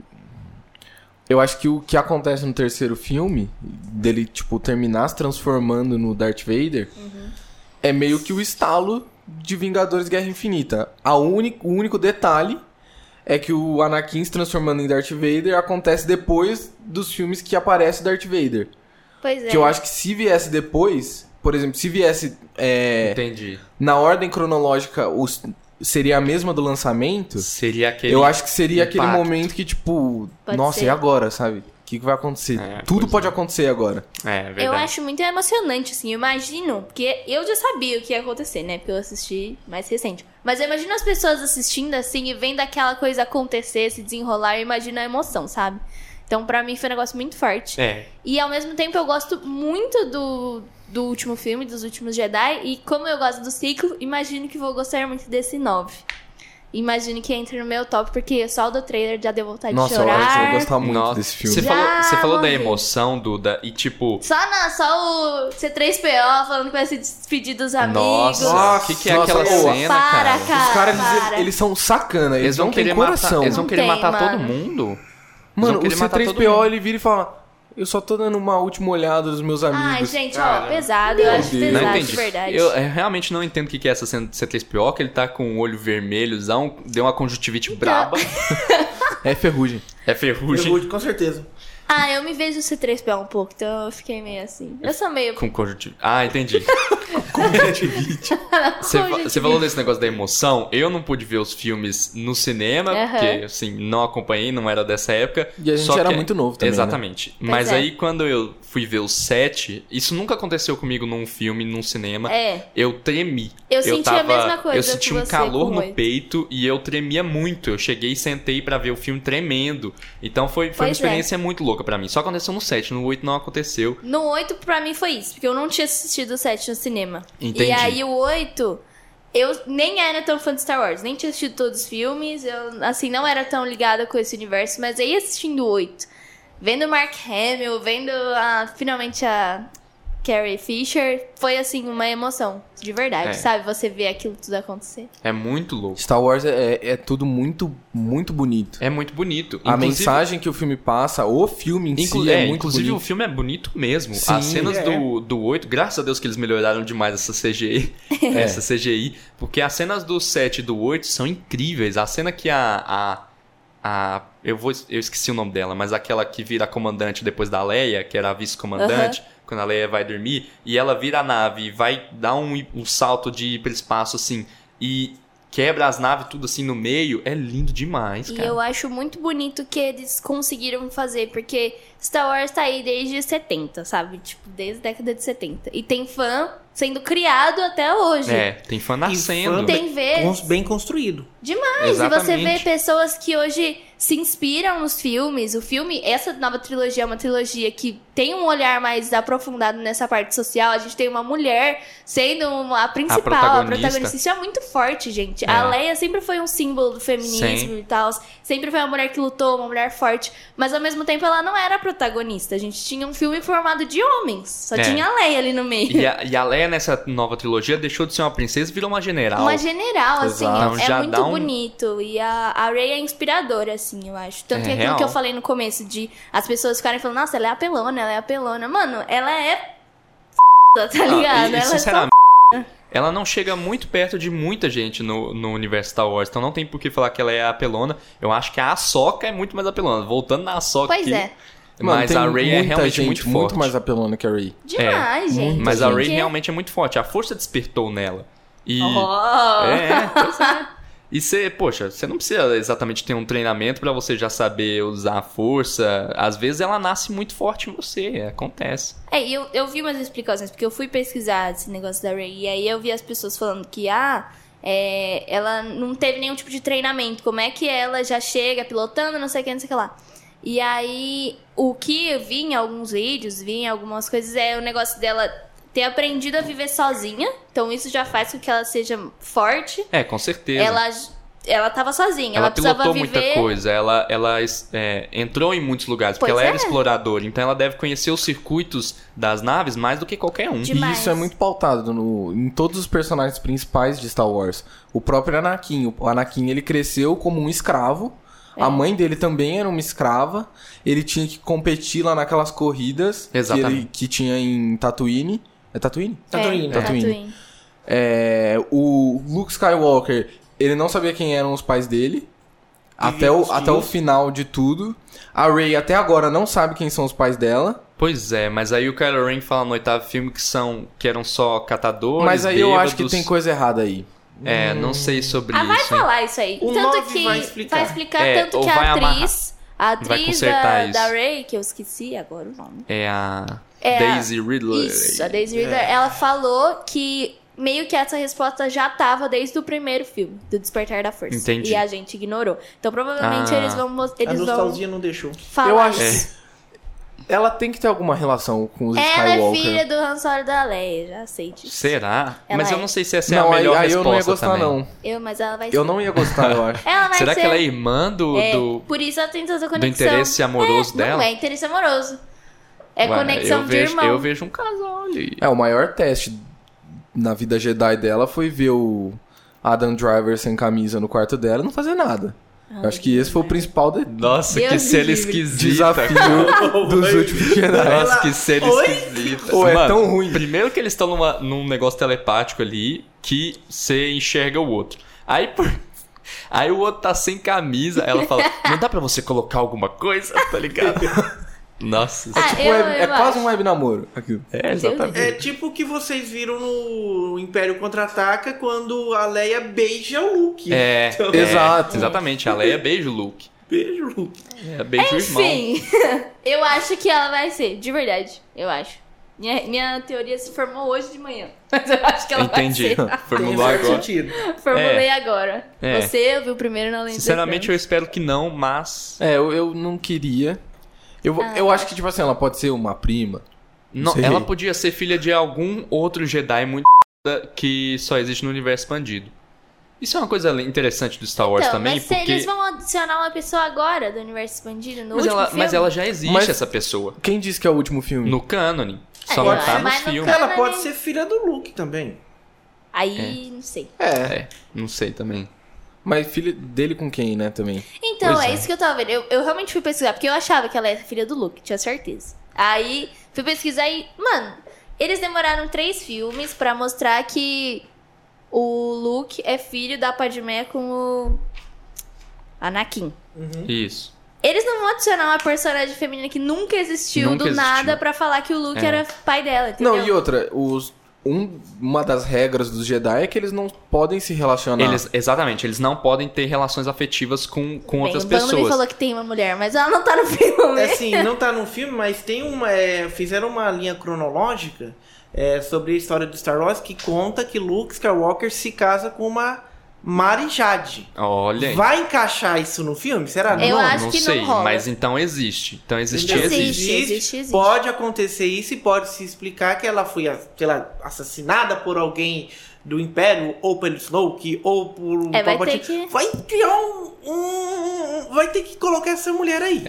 Eu acho que o que acontece no terceiro filme, dele, tipo, terminar se transformando no Darth Vader, é meio que o estalo de Vingadores Guerra Infinita. O único detalhe é que o Anakin se transformando em Darth Vader acontece depois dos filmes que aparece Darth Vader. Pois é. Que eu acho que se viesse depois, por exemplo, se viesse Entendi. Na ordem cronológica seria a mesma do lançamento, seria aquele eu acho que seria impacto. aquele momento que, tipo, nossa, e agora, sabe? O que vai acontecer? Tudo pode acontecer agora. Verdade. Eu acho muito emocionante, assim. Eu imagino, porque eu já sabia o que ia acontecer, né? Porque eu assisti mais recente. Mas eu imagino as pessoas assistindo, assim, e vendo aquela coisa acontecer, se desenrolar. Eu imagino a emoção, sabe? Então, pra mim, foi um negócio muito forte. E, ao mesmo tempo, eu gosto muito do último filme, dos últimos Jedi. E, como eu gosto do ciclo, imagino que vou gostar muito desse 9. Imagino que entre no meu top, porque só o do trailer já deu vontade de chorar. Nossa, eu vou gostar muito desse filme. Você falou da emoção, Duda, e tipo... Só o C3PO falando que vai se despedir dos amigos. Nossa, o que é aquela cena, cara? Os caras, eles são sacana, eles não têm coração. Eles vão querer matar todo mundo? Mano, o C3PO, ele vira e fala... Eu só tô dando uma última olhada dos meus amigos. Ai, gente, pesado. Eu acho pesado, de verdade. Eu realmente não entendo o que é essa cena do C3PO, que ele tá com o olho vermelhozão, deu uma conjuntivite braba. É ferrugem. Ferrugem, com certeza. Eu me vejo o C3PO um pouco, então eu fiquei meio assim. Eu sou meio... Com conjuntivite. Entendi. Você falou desse negócio da emoção. Eu não pude ver os filmes no cinema, porque, assim, não acompanhei, não era dessa época. E a gente era muito novo também. Exatamente. Né? Mas aí, quando eu fui ver o 7, isso nunca aconteceu comigo num filme, num cinema. Eu tremi. Eu senti a mesma coisa. Eu senti um calor no peito e eu tremia muito. Eu cheguei e sentei pra ver o filme tremendo. Então foi uma experiência muito louca pra mim. Só aconteceu no 7, no 8 não aconteceu. No 8, pra mim, foi isso. Porque eu não tinha assistido o 7 no cinema. Entendi. E aí o 8, eu nem era tão fã de Star Wars. Nem tinha assistido todos os filmes. Eu, assim, não era tão ligada com esse universo. Mas aí assistindo o 8, vendo o Mark Hamill, vendo finalmente a Carrie Fisher, foi assim, uma emoção. De verdade, sabe? Você vê aquilo tudo acontecer. É muito louco. Star Wars é tudo muito, muito bonito. É muito bonito. A mensagem que o filme passa, o filme em si é muito inclusive bonito. O filme é bonito mesmo. Sim, as cenas do 8, graças a Deus que eles melhoraram demais essa CGI. Essa CGI. Porque as cenas do 7 e do 8 são incríveis. A cena que eu esqueci o nome dela, mas aquela que vira comandante depois da Leia, que era a vice-comandante, quando a Leia vai dormir, e ela vira a nave e vai dar um salto de ir pro espaço, assim, e quebra as naves tudo assim no meio, é lindo demais, cara. E eu acho muito bonito que eles conseguiram fazer, porque Star Wars tá aí desde 70, sabe? Tipo, desde a década de 70. E tem fã sendo criado até hoje. Tem fã nascendo. E tem vezes bem construído. Demais. Exatamente. E você vê pessoas que hoje se inspiram nos filmes. O filme, essa nova trilogia é uma trilogia que tem um olhar mais aprofundado nessa parte social. A gente tem uma mulher sendo a principal, a protagonista. Isso é muito forte, gente. A Leia sempre foi um símbolo do feminismo e tal. Sempre foi uma mulher que lutou, uma mulher forte. Mas ao mesmo tempo ela não era a protagonista. A gente tinha um filme formado de homens. Só tinha a Leia ali no meio. E a Leia nessa nova trilogia deixou de ser uma princesa e virou uma general. Uma general, assim. É muito bonito. E a Rey é inspiradora, assim, eu acho. Tanto que aquilo que eu falei no começo, de as pessoas ficarem falando, nossa, ela é apelona, ela é apelona. Mano, ela é tá ligado? Ela sinceramente, ela não chega muito perto de muita gente no universo Star Wars. Então não tem por que falar que ela é apelona. Eu acho que a Ahsoka é muito mais apelona. Voltando na Ahsoka aqui. Mas a Rey é realmente muito forte. Muito mais apelona que a Rey. Demais, gente. Mas a Rey realmente é muito forte. A força despertou nela. E... pois é. E você não precisa exatamente ter um treinamento pra você já saber usar a força. Às vezes ela nasce muito forte em você, acontece. Eu vi umas explicações, porque eu fui pesquisar esse negócio da Rey, e aí eu vi as pessoas falando que, ela não teve nenhum tipo de treinamento. Como é que ela já chega pilotando, não sei o que, não sei o que lá. E aí, o que eu vi em alguns vídeos, vi em algumas coisas, é o negócio dela ter aprendido a viver sozinha. Então isso já faz com que ela seja forte. Com certeza. Ela tava sozinha. Ela precisava pilotou viver... muita coisa. Ela entrou em muitos lugares, porque ela era exploradora. Então ela deve conhecer os circuitos das naves mais do que qualquer um. Demais. E isso é muito pautado em todos os personagens principais de Star Wars. O próprio Anakin. O Anakin, ele cresceu como um escravo. A mãe dele também era uma escrava. Ele tinha que competir lá naquelas corridas que tinha em Tatooine. É Tatooine? Tatooine. O Luke Skywalker, ele não sabia quem eram os pais dele. Até o final de tudo. A Rey até agora não sabe quem são os pais dela. Pois é, mas aí o Kylo Ren fala no 8º filme que eram só catadores, mas aí bêbados. Eu acho que tem coisa errada aí. Não sei sobre isso. Vai falar isso aí. O tanto 9 que vai explicar. Tanto que a atriz da Rey, que eu esqueci agora o nome. Daisy Ridley. Isso, a Daisy Ridley. Ela falou que meio que essa resposta já tava desde o primeiro filme, do Despertar da Força. Entendi. E a gente ignorou. Então provavelmente eles vão a nostalgia não deixou. Eu acho que ela tem que ter alguma relação com os Skywalker. Ela é filha do Han Solo da Leia, já sei disso. Será? Mas eu não sei se essa é a melhor resposta. Eu não ia gostar, também. não. Mas ela vai ser. Eu não ia gostar, eu acho. Ela vai Será ser... que ela é irmã do... Por isso ela tem toda conexão. Do interesse amoroso dela? Não é interesse amoroso. Conexão de irmão. Eu vejo um casal ali. O maior teste na vida Jedi dela foi ver o Adam Driver sem camisa no quarto dela e não fazer nada. Eu acho que esse foi o principal Nossa, que cena esquisita. Desafio dos últimos Jedi. Nossa, que cena esquisita. Mano, é tão ruim. Primeiro que eles estão num negócio telepático ali que você enxerga o outro. Aí o outro tá sem camisa. Ela fala, não dá pra você colocar alguma coisa? Tá ligado? Nossa. É quase um web namoro aquilo. Exatamente. É tipo o que vocês viram no Império Contra-Ataca quando a Leia beija o Luke. Então, exato. Exatamente, a Leia beija o Luke. Beijo, Luke. Beijo o irmão. Enfim, eu acho que ela vai ser, de verdade. Eu acho. Minha teoria se formou hoje de manhã. Mas eu acho que ela vai ser. Formulou agora. Formulei agora. Você viu primeiro na lente. Sinceramente, eu espero que não, mas... eu não queria. Eu acho que, tipo assim, ela pode ser uma prima. Não, ela podia ser filha de algum outro Jedi muito que só existe no universo expandido. Isso é uma coisa interessante do Star Wars também, mas porque... eles vão adicionar uma pessoa agora do universo expandido no último filme? Mas ela já existe, essa pessoa. Quem disse que é o último filme? No cânone. Só não tá nos filmes. Ela pode ser filha do Luke também. Aí, não sei. Não sei também. Mas filha dele com quem, né, também? Então, isso que eu tava vendo. Eu realmente fui pesquisar, porque eu achava que ela era filha do Luke, tinha certeza. Aí, fui pesquisar e... Mano, eles demoraram 3 filmes pra mostrar que o Luke é filho da Padmé com o Anakin. Isso. Eles não vão adicionar uma personagem feminina que nunca existiu nada pra falar que o Luke era pai dela, entendeu? Não, e outra, uma das regras dos Jedi é que eles não podem se relacionar. Exatamente, eles não podem ter relações afetivas com outras pessoas. O Bumblebee falou que tem uma mulher, mas ela não tá no filme. Assim, não tá no filme, mas tem fizeram uma linha cronológica sobre a história do Star Wars que conta que Luke Skywalker se casa com uma Mari Jade. Olha aí. Vai encaixar isso no filme? Será? Eu acho não que sei, não rola. mas então existe. Então existe. Pode acontecer isso e pode se explicar que ela foi, sei lá, assassinada por alguém do Império, ou pelo Snoke, ou por um Palpatine. Vai criar vai ter que colocar essa mulher aí.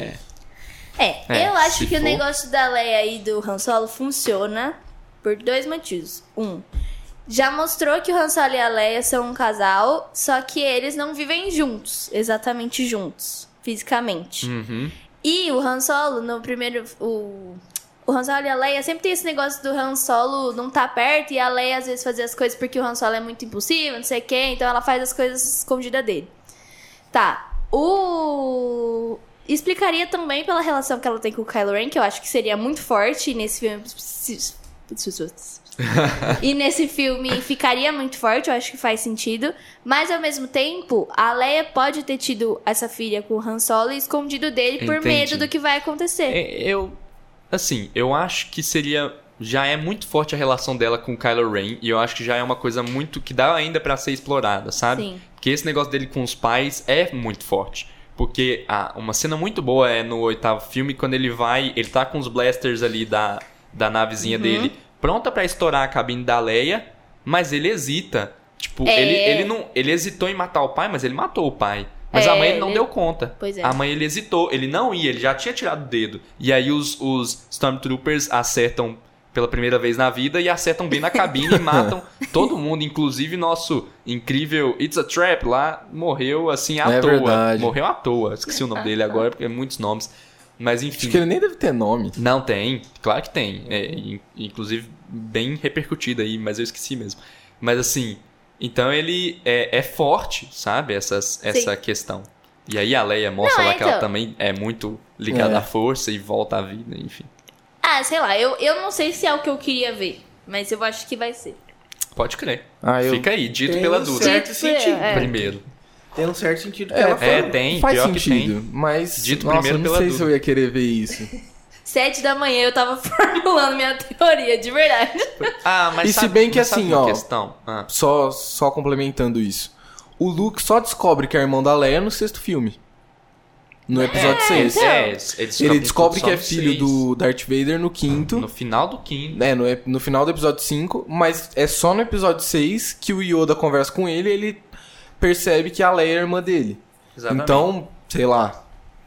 Eu acho que o negócio da Leia e do Han Solo funciona por 2 motivos. Já mostrou que o Han Solo e a Leia são um casal, só que eles não vivem juntos, exatamente juntos, fisicamente. E o Han Solo, no primeiro... O Han Solo e a Leia sempre tem esse negócio do Han Solo não tá perto e a Leia às vezes fazer as coisas porque o Han Solo é muito impulsivo, não sei o quê, então ela faz as coisas escondidas dele. Explicaria também pela relação que ela tem com o Kylo Ren, que eu acho que seria muito forte nesse filme... E nesse filme ficaria muito forte, eu acho que faz sentido. Mas ao mesmo tempo, a Leia pode ter tido essa filha com o Han Solo e escondido dele por medo do que vai acontecer. Eu acho que já é muito forte a relação dela com o Kylo Ren. E eu acho que já é uma coisa muito que dá ainda pra ser explorada, sabe? Sim. Porque esse negócio dele com os pais é muito forte. Porque uma cena muito boa é no 8º filme, quando ele tá com os blasters ali da navezinha dele, pronta pra estourar a cabine da Leia, mas ele hesita. Tipo, ele hesitou em matar o pai, mas ele matou o pai. Mas a mãe ele não deu conta. Pois é. A mãe ele hesitou, ele não ia, ele já tinha tirado o dedo. E aí os Stormtroopers acertam pela primeira vez na vida e acertam bem na cabine e matam todo mundo, inclusive nosso incrível It's a Trap lá morreu assim à toa. Verdade. Morreu à toa. Esqueci o nome dele agora, porque é muitos nomes. Mas enfim. Acho que ele nem deve ter nome. Não tem, claro que tem. Inclusive bem repercutido aí, mas eu esqueci mesmo. Mas assim, então ele é forte, sabe? Essa questão. E aí a Leia mostra lá que ela também é muito ligada à força e volta à vida, enfim. Sei lá, eu não sei se é o que eu queria ver, mas eu acho que vai ser. Pode crer. Fica aí, dito pela Duda. Certo sentido. Primeiro. Tem um certo sentido que ela falou. Tem, faz pior sentido, que tem. Mas dito primeiro pela não sei Duda. se eu ia querer ver isso. 7 da manhã eu tava formulando minha teoria, de verdade. Mas e se bem que assim, questão? Só complementando isso. O Luke só descobre que é irmão da Leia no 6º filme. No episódio 6. Ele descobre que é filho do Darth Vader no 5º. No final do 5º. No final do episódio 5. Mas é só no episódio 6 que o Yoda conversa com ele e ele percebe que a Leia é irmã dele. Exatamente. Então, sei lá.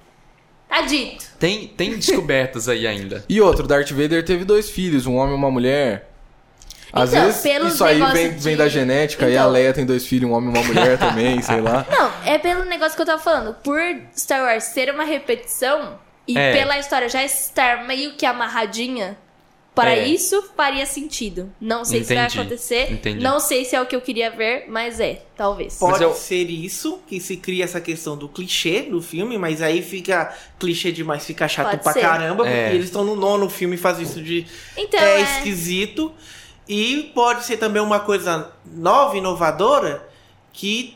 Tá dito. Tem descobertas aí ainda. E outro, Darth Vader teve 2 filhos, um homem e uma mulher. Às vezes isso aí vem da genética, e a Leia tem 2 filhos, um homem e uma mulher também, sei lá. Não, é pelo negócio que eu tava falando. Por Star Wars ser uma repetição e pela história já estar meio que amarradinha, para isso faria sentido. Não sei se vai acontecer. Não sei se é o que eu queria ver, mas talvez. Pode ser isso, que se cria essa questão do clichê do filme, mas aí fica clichê demais, fica chato pra caramba, porque eles estão no 9º filme e fazem isso de... Então, esquisito. E pode ser também uma coisa nova, inovadora, que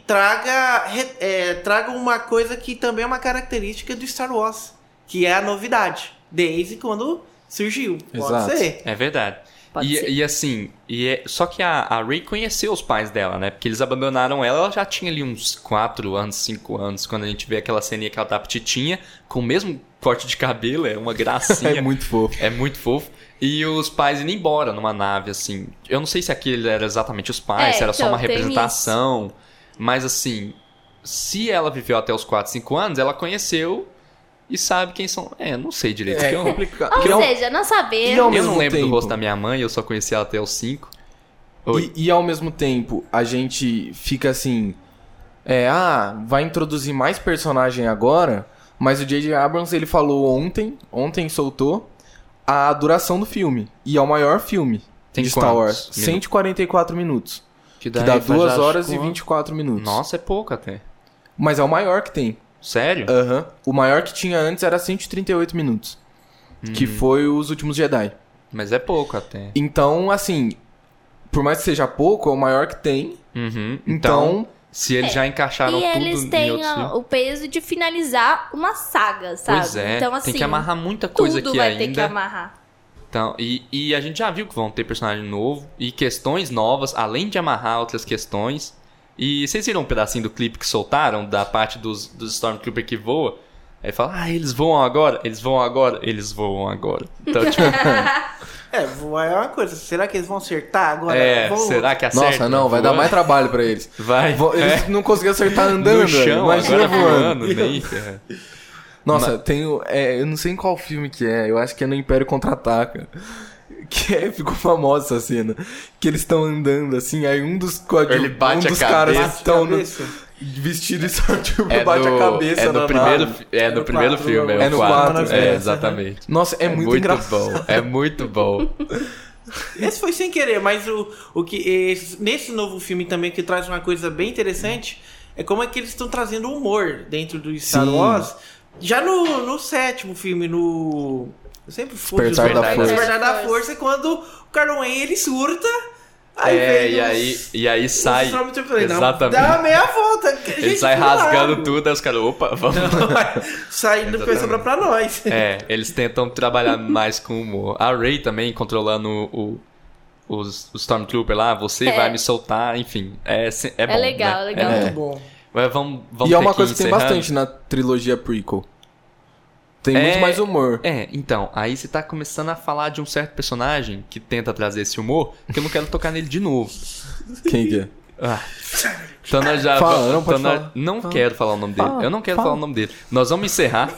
traga uma coisa que também é uma característica do Star Wars, que é a novidade, desde quando surgiu. Pode ser. É verdade. E assim, só que a Rey conheceu os pais dela, né? Porque eles abandonaram ela já tinha ali uns 4 anos, 5 anos, quando a gente vê aquela ceninha que ela tá petitinha, com o mesmo corte de cabelo, é uma gracinha. É muito fofo. É muito fofo. E os pais indo embora numa nave, assim. Eu não sei se aquele era exatamente os pais, se era só uma representação. Mas assim, se ela viveu até os 4, 5 anos, ela conheceu... E sabe quem são... não sei direito. É complicado. Ou seja, não saber. Eu não lembro do rosto da minha mãe, eu só conheci ela até os 5. E ao mesmo tempo, a gente fica assim... vai introduzir mais personagem agora, mas o J.J. Abrams, ele falou ontem soltou, a duração do filme. E é o maior filme de Star Wars. 144 minutos. Que dá 2 horas e 24 minutos. Nossa, é pouco até. Mas é o maior que tem. Sério? O maior que tinha antes era 138 minutos. Que foi Os Últimos Jedi. Mas é pouco até. Então, assim, por mais que seja pouco, é o maior que tem. Então, se eles já encaixaram tudo eles têm o peso de finalizar uma saga, sabe? Pois é, então, assim, tem que amarrar muita coisa aqui ainda. Tudo vai ter que amarrar. Então, e a gente já viu que vão ter personagem novo e questões novas, além de amarrar outras questões. E vocês viram um pedacinho do clipe que soltaram, da parte dos Stormtrooper que voa? Aí fala, eles voam agora, eles voam agora, eles voam agora. Então, tipo... voar é uma coisa. Será que eles vão acertar agora? Será que acerta? Nossa, não, vai dar mais trabalho pra eles. Eles não conseguiam acertar andando, no chão, imagina voando. Nem... Nossa, tem... eu não sei em qual filme que é, eu acho que é no Império Contra-Ataca. Ficou famosa essa cena. Que eles estão andando assim, aí um dos caras que estão vestido de Stormtrooper bate a cabeça no primeiro filme. É no 4. Exatamente. Nossa, é muito engraçado. É muito bom. Esse foi sem querer, mas nesse novo filme também, que traz uma coisa bem interessante, é como é que eles estão trazendo humor dentro do Star Wars. Já no 7º filme, Eu sempre fui Despertar da Força, quando o Kylo Ren ele surta. E aí sai. Exatamente. Dá meia volta. Ele sai rasgando tudo, aí os caras, opa, vamos. Saindo depois sobra pra nós. Eles tentam trabalhar mais com humor. A Rey também controlando os Stormtrooper lá, você vai me soltar, enfim. É bom. É legal, né? legal. É muito bom. Vamos e é uma coisa que tem bastante na trilogia prequel. Tem muito mais humor. Então, aí você tá começando a falar de um certo personagem que tenta trazer esse humor, que eu não quero tocar nele de novo. Quem que é? Então nós já... Não quero falar o nome dele. Eu não quero falar o nome dele. Nós vamos encerrar.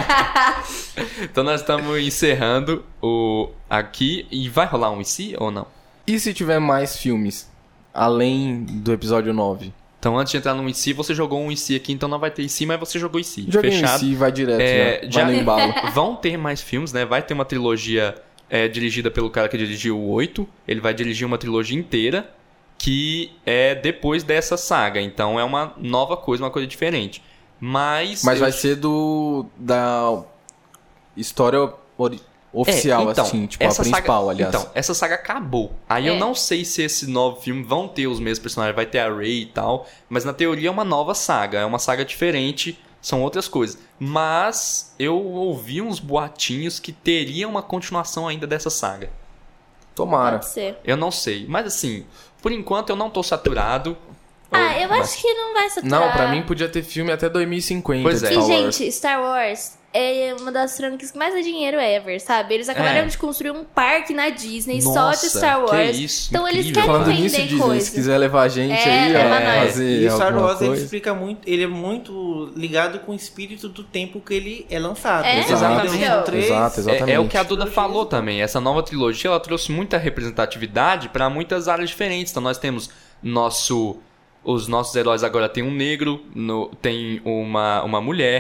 Então nós estamos encerrando aqui. E vai rolar um IC ou não? E se tiver mais filmes? Além do episódio 9? Então, antes de entrar no IC, você jogou um IC aqui, então não vai ter IC, mas você jogou IC. Joguei fechado. IC, vai direto, já no embalo. Vão ter mais filmes, né? Vai ter uma trilogia dirigida pelo cara que dirigiu o 8. Ele vai dirigir uma trilogia inteira, que é depois dessa saga. Então, é uma nova coisa, uma coisa diferente. Mas vai ser da história oficial, então, assim, tipo a principal, aliás. Então, essa saga acabou. Aí eu não sei se esse novo filme vão ter os mesmos personagens, vai ter a Rey e tal, mas na teoria é uma nova saga, é uma saga diferente, são outras coisas. Mas eu ouvi uns boatinhos que teria uma continuação ainda dessa saga. Tomara. Pode ser. Eu não sei, mas assim, por enquanto eu não tô saturado. Eu acho que não vai saturar. Não, pra mim podia ter filme até 2050. Pois é. E, gente, Star Wars é uma das franquias que mais dá dinheiro ever, sabe? Eles acabaram de construir um parque na Disney só de Star Wars. Que isso, então incrível. eles querem Falando vender nisso, Disney, coisa. se quiser levar a gente aí, fazer e Star Wars coisa. ele explica muito, ele é muito ligado com o espírito do tempo que ele é lançado. Exatamente. Exatamente. É o que a Duda falou também. Essa nova trilogia, ela trouxe muita representatividade para muitas áreas diferentes. Então nós temos os nossos heróis agora tem um negro, tem uma mulher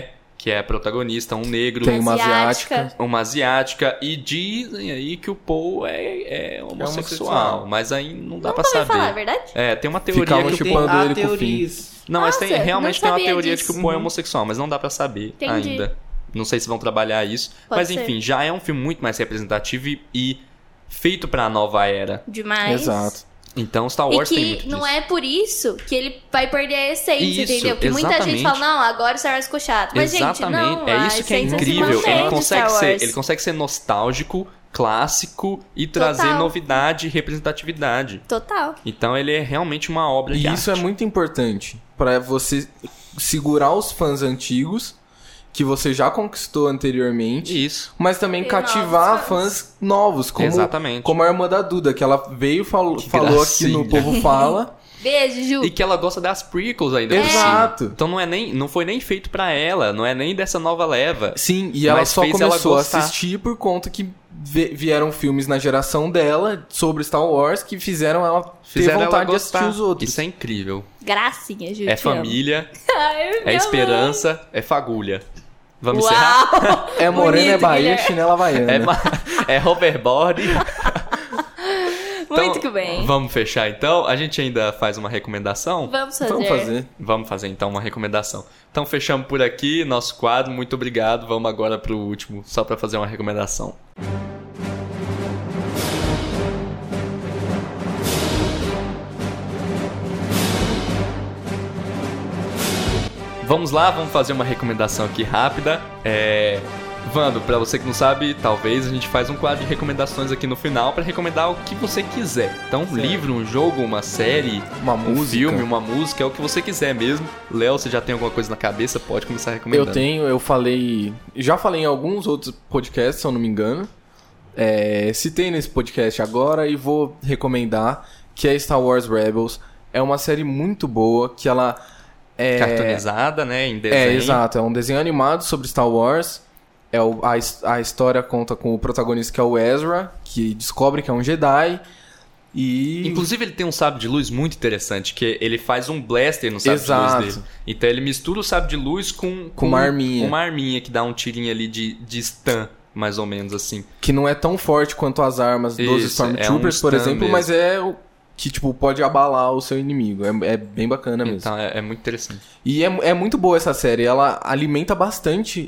que é a protagonista, um negro. Tem uma asiática. Uma asiática. E dizem aí que o Paul é homossexual. Mas aí não dá pra saber. Falar, é verdade? Tem uma teoria que chupando ele com o fim. Não, mas realmente tem uma teoria de que o Paul é homossexual, mas não dá pra saber ainda. Não sei se vão trabalhar isso. Mas enfim, já é um filme muito mais representativo e feito pra nova era. Demais. Exato. Então Star Wars tem muito não disso. é por isso que ele vai perder a essência, Isso, entendeu? Porque muita gente fala, não, agora o Star Wars ficou chato. Mas, gente, não, é isso que é incrível. Ele consegue ser nostálgico, clássico e trazer novidade e representatividade. Total. Então ele é realmente uma obra de arte. E isso é muito importante pra você segurar os fãs antigos que você já conquistou anteriormente. Isso. Mas também cativar fãs novos, como a irmã da Duda, que ela veio falou aqui no Povo Fala. Beijo, Ju. E que ela gosta das prequels ainda. Exato. Então não foi nem feito pra ela, não é nem dessa nova leva. Sim, e ela só começou a assistir por conta que vieram filmes na geração dela sobre Star Wars que fizeram ela ter vontade de assistir os outros. Isso é incrível. Gracinha, Ju. É família, é esperança, é fagulha. Vamos Uau! encerrar? É morena, é Bahia, chinela havaiana. É hoverboard. Muito que bem. Vamos fechar então? A gente ainda faz uma recomendação? Vamos fazer então uma recomendação. Então fechamos por aqui nosso quadro. Muito obrigado. Vamos agora pro último, só para fazer uma recomendação. Vamos lá, vamos fazer uma recomendação aqui rápida. Vando, pra você que não sabe, talvez a gente faz um quadro de recomendações aqui no final pra recomendar o que você quiser. Então, um livro, um jogo, uma série, um filme, uma música, é o que você quiser mesmo. Léo, você já tem alguma coisa na cabeça? Pode começar recomendando. Já falei em alguns outros podcasts, se eu não me engano. Citei nesse podcast agora e vou recomendar, que é Star Wars Rebels. É uma série muito boa, que ela cartoonizada, né, em desenho. Exato, é um desenho animado sobre Star Wars. A história conta com o protagonista, que é o Ezra, que descobre que é um Jedi. E... Inclusive ele tem um sabre de luz muito interessante, que ele faz um blaster no sabre de luz dele. Então ele mistura o sabre de luz com uma arminha. Uma arminha que dá um tirinho ali de stun, mais ou menos assim. Que não é tão forte quanto as armas dos Stormtroopers, por exemplo, mesmo. Mas é o que pode abalar o seu inimigo. É bem bacana mesmo. Então é muito interessante. E é muito boa essa série. Ela alimenta bastante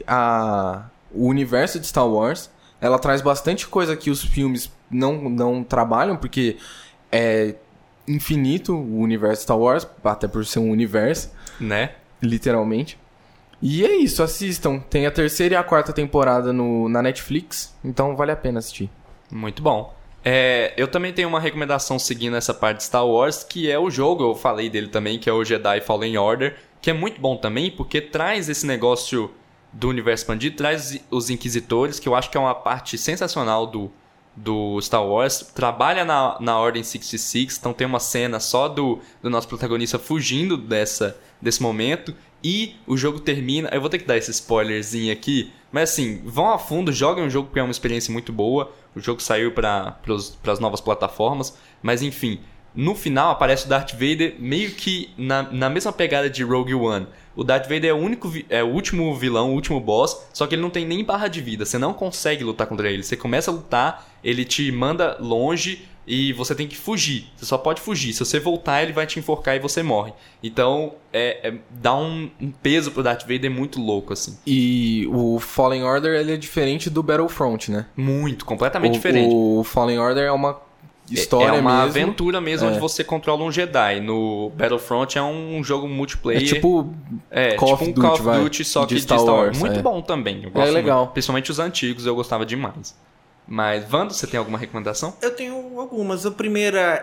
o universo de Star Wars. Ela traz bastante coisa que os filmes não trabalham, porque é infinito o universo Star Wars, até por ser um universo, né? Literalmente. E é isso, assistam. Tem a 3ª e a 4ª temporada na Netflix, então vale a pena assistir. Muito bom. Eu também tenho uma recomendação seguindo essa parte de Star Wars, que é o jogo, eu falei dele também, que é o Jedi Fallen Order, que é muito bom também, porque traz esse negócio do universo expandido, traz os Inquisitores, que eu acho que é uma parte sensacional do Star Wars. Trabalha na Ordem 66, então tem uma cena só do nosso protagonista fugindo desse momento, e o jogo termina... Eu vou ter que dar esse spoilerzinho aqui, mas assim, vão a fundo, joguem o jogo, porque é uma experiência muito boa. O jogo saiu para as novas plataformas, mas enfim, no final aparece o Darth Vader meio que na mesma pegada de Rogue One. O Darth Vader é o último vilão, o último boss, só que ele não tem nem barra de vida. Você não consegue lutar contra ele. Você começa a lutar, ele te manda longe e você tem que fugir. Você só pode fugir. Se você voltar, ele vai te enforcar e você morre. Então, dá um peso pro Darth Vader muito louco, assim. E o Fallen Order, ele é diferente do Battlefront, né? Muito, completamente diferente. O Fallen Order é uma história mesmo. É uma aventura mesmo, onde você controla um Jedi. No Battlefront é um jogo multiplayer. É tipo Call of Duty, só que de Star Wars. Muito bom também. Eu gosto legal. Muito. Principalmente os antigos, eu gostava demais. Mas, Wando, você tem alguma recomendação? Eu tenho algumas. A primeira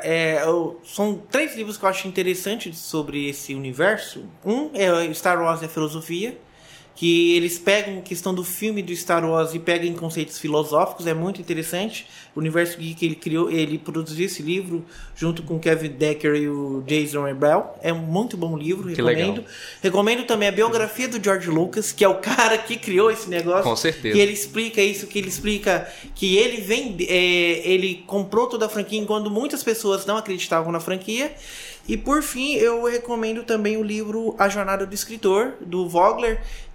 são 3 livros que eu acho interessantes sobre esse universo. Um é Star Wars e a Filosofia, que eles pegam a questão do filme do Star Wars e pegam em conceitos filosóficos, é muito interessante. O universo que ele criou, ele produziu esse livro junto com o Kevin Decker e o Jason Rebel. É um muito bom livro, recomendo. Legal. Recomendo também a biografia do George Lucas, que é o cara que criou esse negócio. Com certeza. Que ele explica isso, que ele explica que ele comprou toda a franquia enquanto muitas pessoas não acreditavam na franquia. E por fim, eu recomendo também o livro A Jornada do Escritor, do Vogler,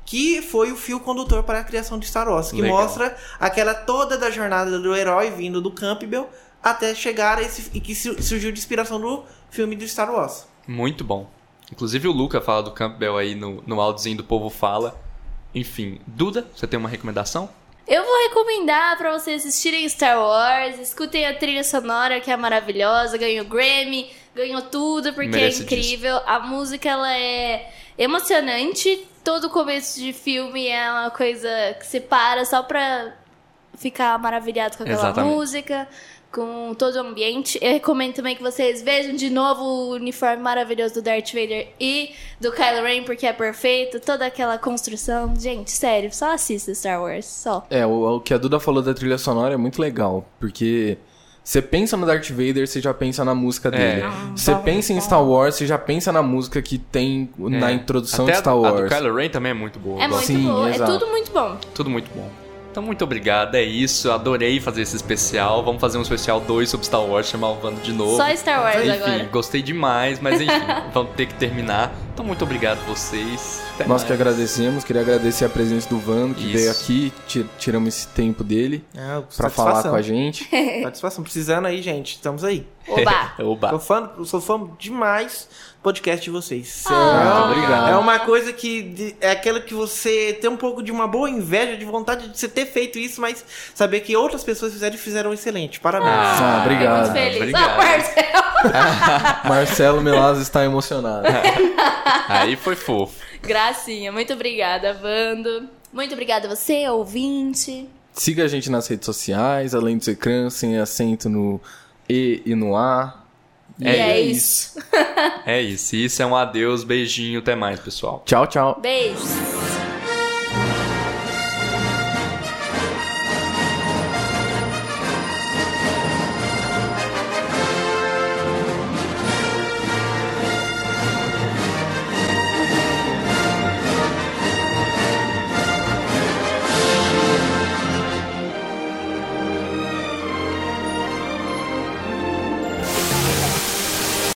que foi o fio condutor para a criação de Star Wars, que mostra aquela toda da jornada do herói vindo do Campbell até chegar a esse, e que surgiu de inspiração do filme do Star Wars. Muito bom. Inclusive o Luca fala do Campbell aí no áudiozinho do Povo Fala. Enfim, Duda, você tem uma recomendação? Eu vou recomendar pra vocês assistirem Star Wars, escutem a trilha sonora que é maravilhosa, ganhou Grammy, ganhou tudo porque merece é incrível. Disso. A música ela é emocionante, todo começo de filme é uma coisa que você para só pra ficar maravilhado com aquela música, com todo o ambiente. Eu recomendo também que vocês vejam de novo o uniforme maravilhoso do Darth Vader e do Kylo Ren, porque é perfeito, toda aquela construção. Gente, sério, só assista Star Wars, só. O que a Duda falou da trilha sonora é muito legal, porque você pensa no Darth Vader, você já pensa na música dele. Você pensa em Star Wars, você já pensa na música que tem na introdução até de Star Wars. A do Kylo Ren também é muito boa. É muito boa, é tudo muito bom. Tudo muito bom. Então, muito obrigado, é isso. Adorei fazer esse especial. Vamos fazer um especial 2 sobre Star Wars, chamar o Vando de novo. Só Star Wars agora. Enfim, gostei demais, mas enfim, vamos ter que terminar. Então, muito obrigado a vocês. Nós que agradecemos, queria agradecer a presença do Vando, que veio aqui, tiramos esse tempo dele pra falar com a gente. Satisfação, precisando aí, gente, estamos aí. Oba! Sou fã demais do podcast de vocês. Muito obrigado. É uma coisa que é aquela que você tem um pouco de uma boa inveja, de vontade de você ter feito isso, mas saber que outras pessoas fizeram excelente. Parabéns. Obrigado. Muito feliz. Obrigado. Marcelo Milazzo está emocionado. Aí foi fofo. Gracinha, muito obrigada, Vando. Muito obrigada a você, ouvinte. Siga a gente nas redes sociais, além do Secran, sem acento no E e no A. É isso. É isso. Isso é um adeus, beijinho, até mais, pessoal. Tchau, tchau. Beijos.